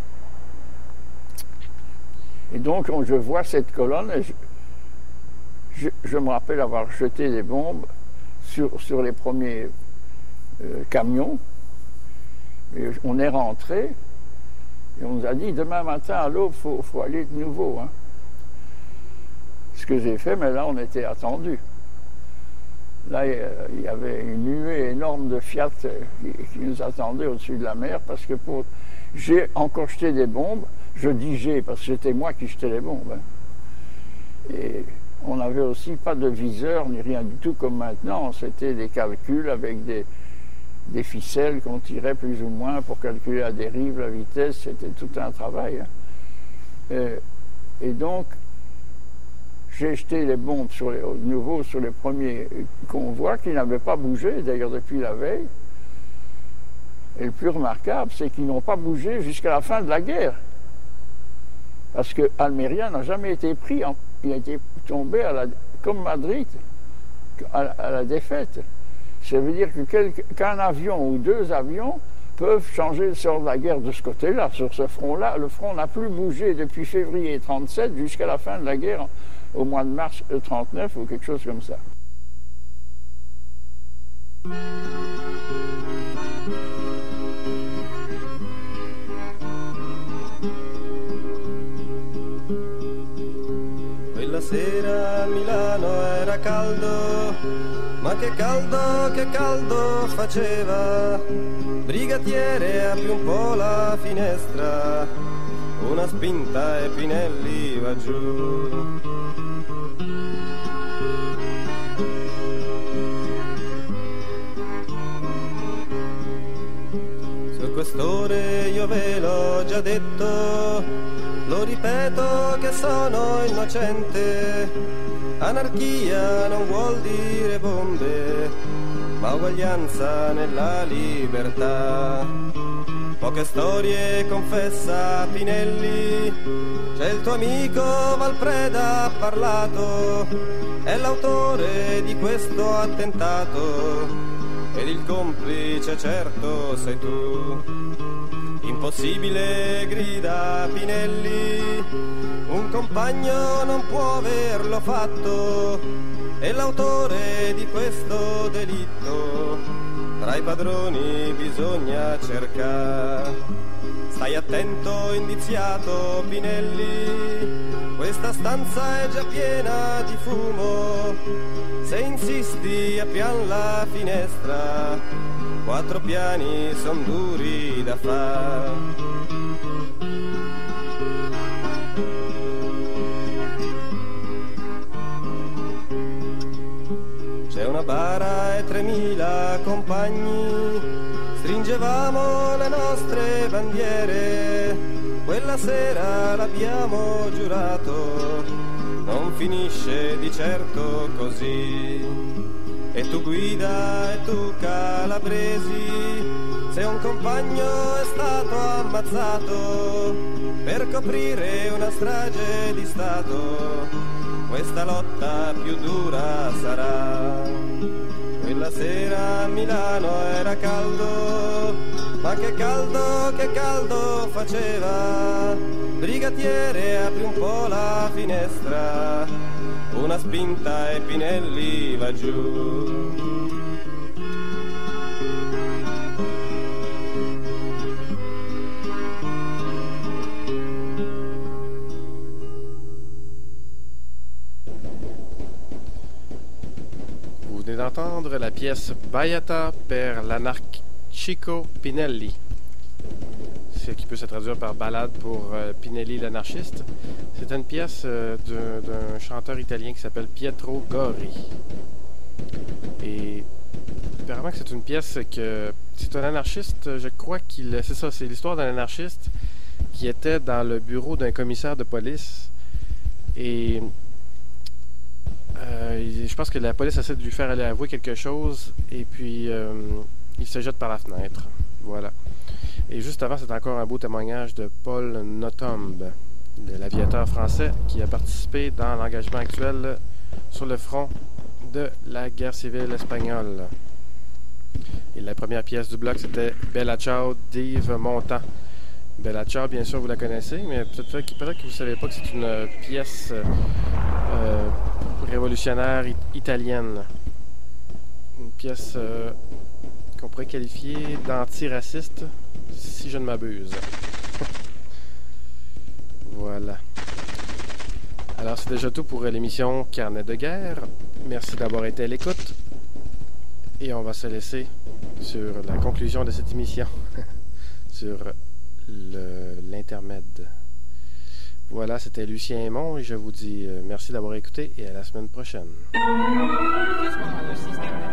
Et donc on, je vois cette colonne. Et je, je, je me rappelle avoir jeté des bombes sur, sur les premiers euh, camions. Et on est rentré. Et on nous a dit, demain matin à l'aube, il faut, faut aller de nouveau. Hein. Ce que j'ai fait, mais là, on était attendus. Là, il y avait une nuée énorme de Fiat qui, qui nous attendait au-dessus de la mer, parce que pour... j'ai encore jeté des bombes. Je dis j'ai, parce que c'était moi qui jetais les bombes. Hein. Et on n'avait aussi pas de viseur, ni rien du tout comme maintenant. C'était des calculs avec des... des ficelles qu'on tirait plus ou moins pour calculer la dérive, la vitesse, c'était tout un travail. Hein. Et, et donc, j'ai jeté les bombes sur les, de nouveau sur les premiers convois qui n'avaient pas bougé, d'ailleurs depuis la veille. Et le plus remarquable, c'est qu'ils n'ont pas bougé jusqu'à la fin de la guerre. Parce que Almeria n'a jamais été pris, en, il a été tombé à la, comme Madrid, à, à la défaite. Ça veut dire que qu'un avion ou deux avions peuvent changer le sort de la guerre de ce côté-là, sur ce front-là. Le front n'a plus bougé depuis février mille neuf cent trente-sept jusqu'à la fin de la guerre, au mois de mars mille neuf cent trente-neuf ou quelque chose comme ça. Quella sera a Milano era caldo, ma che caldo, che caldo faceva. Brigatiere, apri un po' la finestra, una spinta e Pinelli va giù. Sur quest'ore io ve l'ho già detto, lo ripeto che sono innocente. Anarchia non vuol dire bombe, ma uguaglianza nella libertà. Poche storie confessa Pinelli, c'è il tuo amico Valpreda ha parlato, è l'autore di questo attentato, ed il complice certo sei tu. Impossibile, grida Pinelli, un compagno non può averlo fatto, è l'autore di questo delitto, tra i padroni bisogna cercare. Stai attento, indiziato Pinelli, questa stanza è già piena di fumo, se insisti appian la finestra, quattro piani son duri da far. C'è una bara e tremila compagni, stringevamo le nostre bandiere, quella sera l'abbiamo giurato, non finisce di certo così. E tu guida e tu calabresi, se un compagno è stato ammazzato per coprire una strage di Stato, questa lotta più dura sarà. Quella sera a Milano era caldo, ma che caldo, che caldo faceva. Brigatiere, apri un po' la finestra, una spinta e Pinelli va giù. venez d'entendre la pièce Baiata per l'anarchico Pinelli, ce qui peut se traduire par ballade pour euh, Pinelli l'anarchiste. C'est une pièce euh, d'un, d'un chanteur italien qui s'appelle Pietro Gori. Et apparemment que c'est une pièce que... C'est un anarchiste, je crois qu'il... C'est ça, c'est l'histoire d'un anarchiste qui était dans le bureau d'un commissaire de police. Et... Euh, je pense que la police essaie de lui faire aller avouer quelque chose. Et puis, euh, il se jette par la fenêtre. Voilà. Et juste avant, c'est encore un beau témoignage de Paul Nothomb, de l'aviateur français qui a participé dans l'engagement actuel sur le front de la guerre civile espagnole. Et la première pièce du bloc, c'était Bella Ciao d'Yves Montand. Bella Ciao, bien sûr, vous la connaissez, mais peut-être, peut-être que vous ne savez pas que c'est une pièce euh, révolutionnaire it- italienne. Une pièce euh, qu'on pourrait qualifier d'antiraciste, si je ne m'abuse. Voilà. Alors, c'est déjà tout pour l'émission Carnet de guerre. Merci d'avoir été à l'écoute. Et on va se laisser sur la conclusion de cette émission, sur le, l'intermède. Voilà, c'était Lucien Aymon et je vous dis merci d'avoir écouté et à la semaine prochaine. Ce soir, le système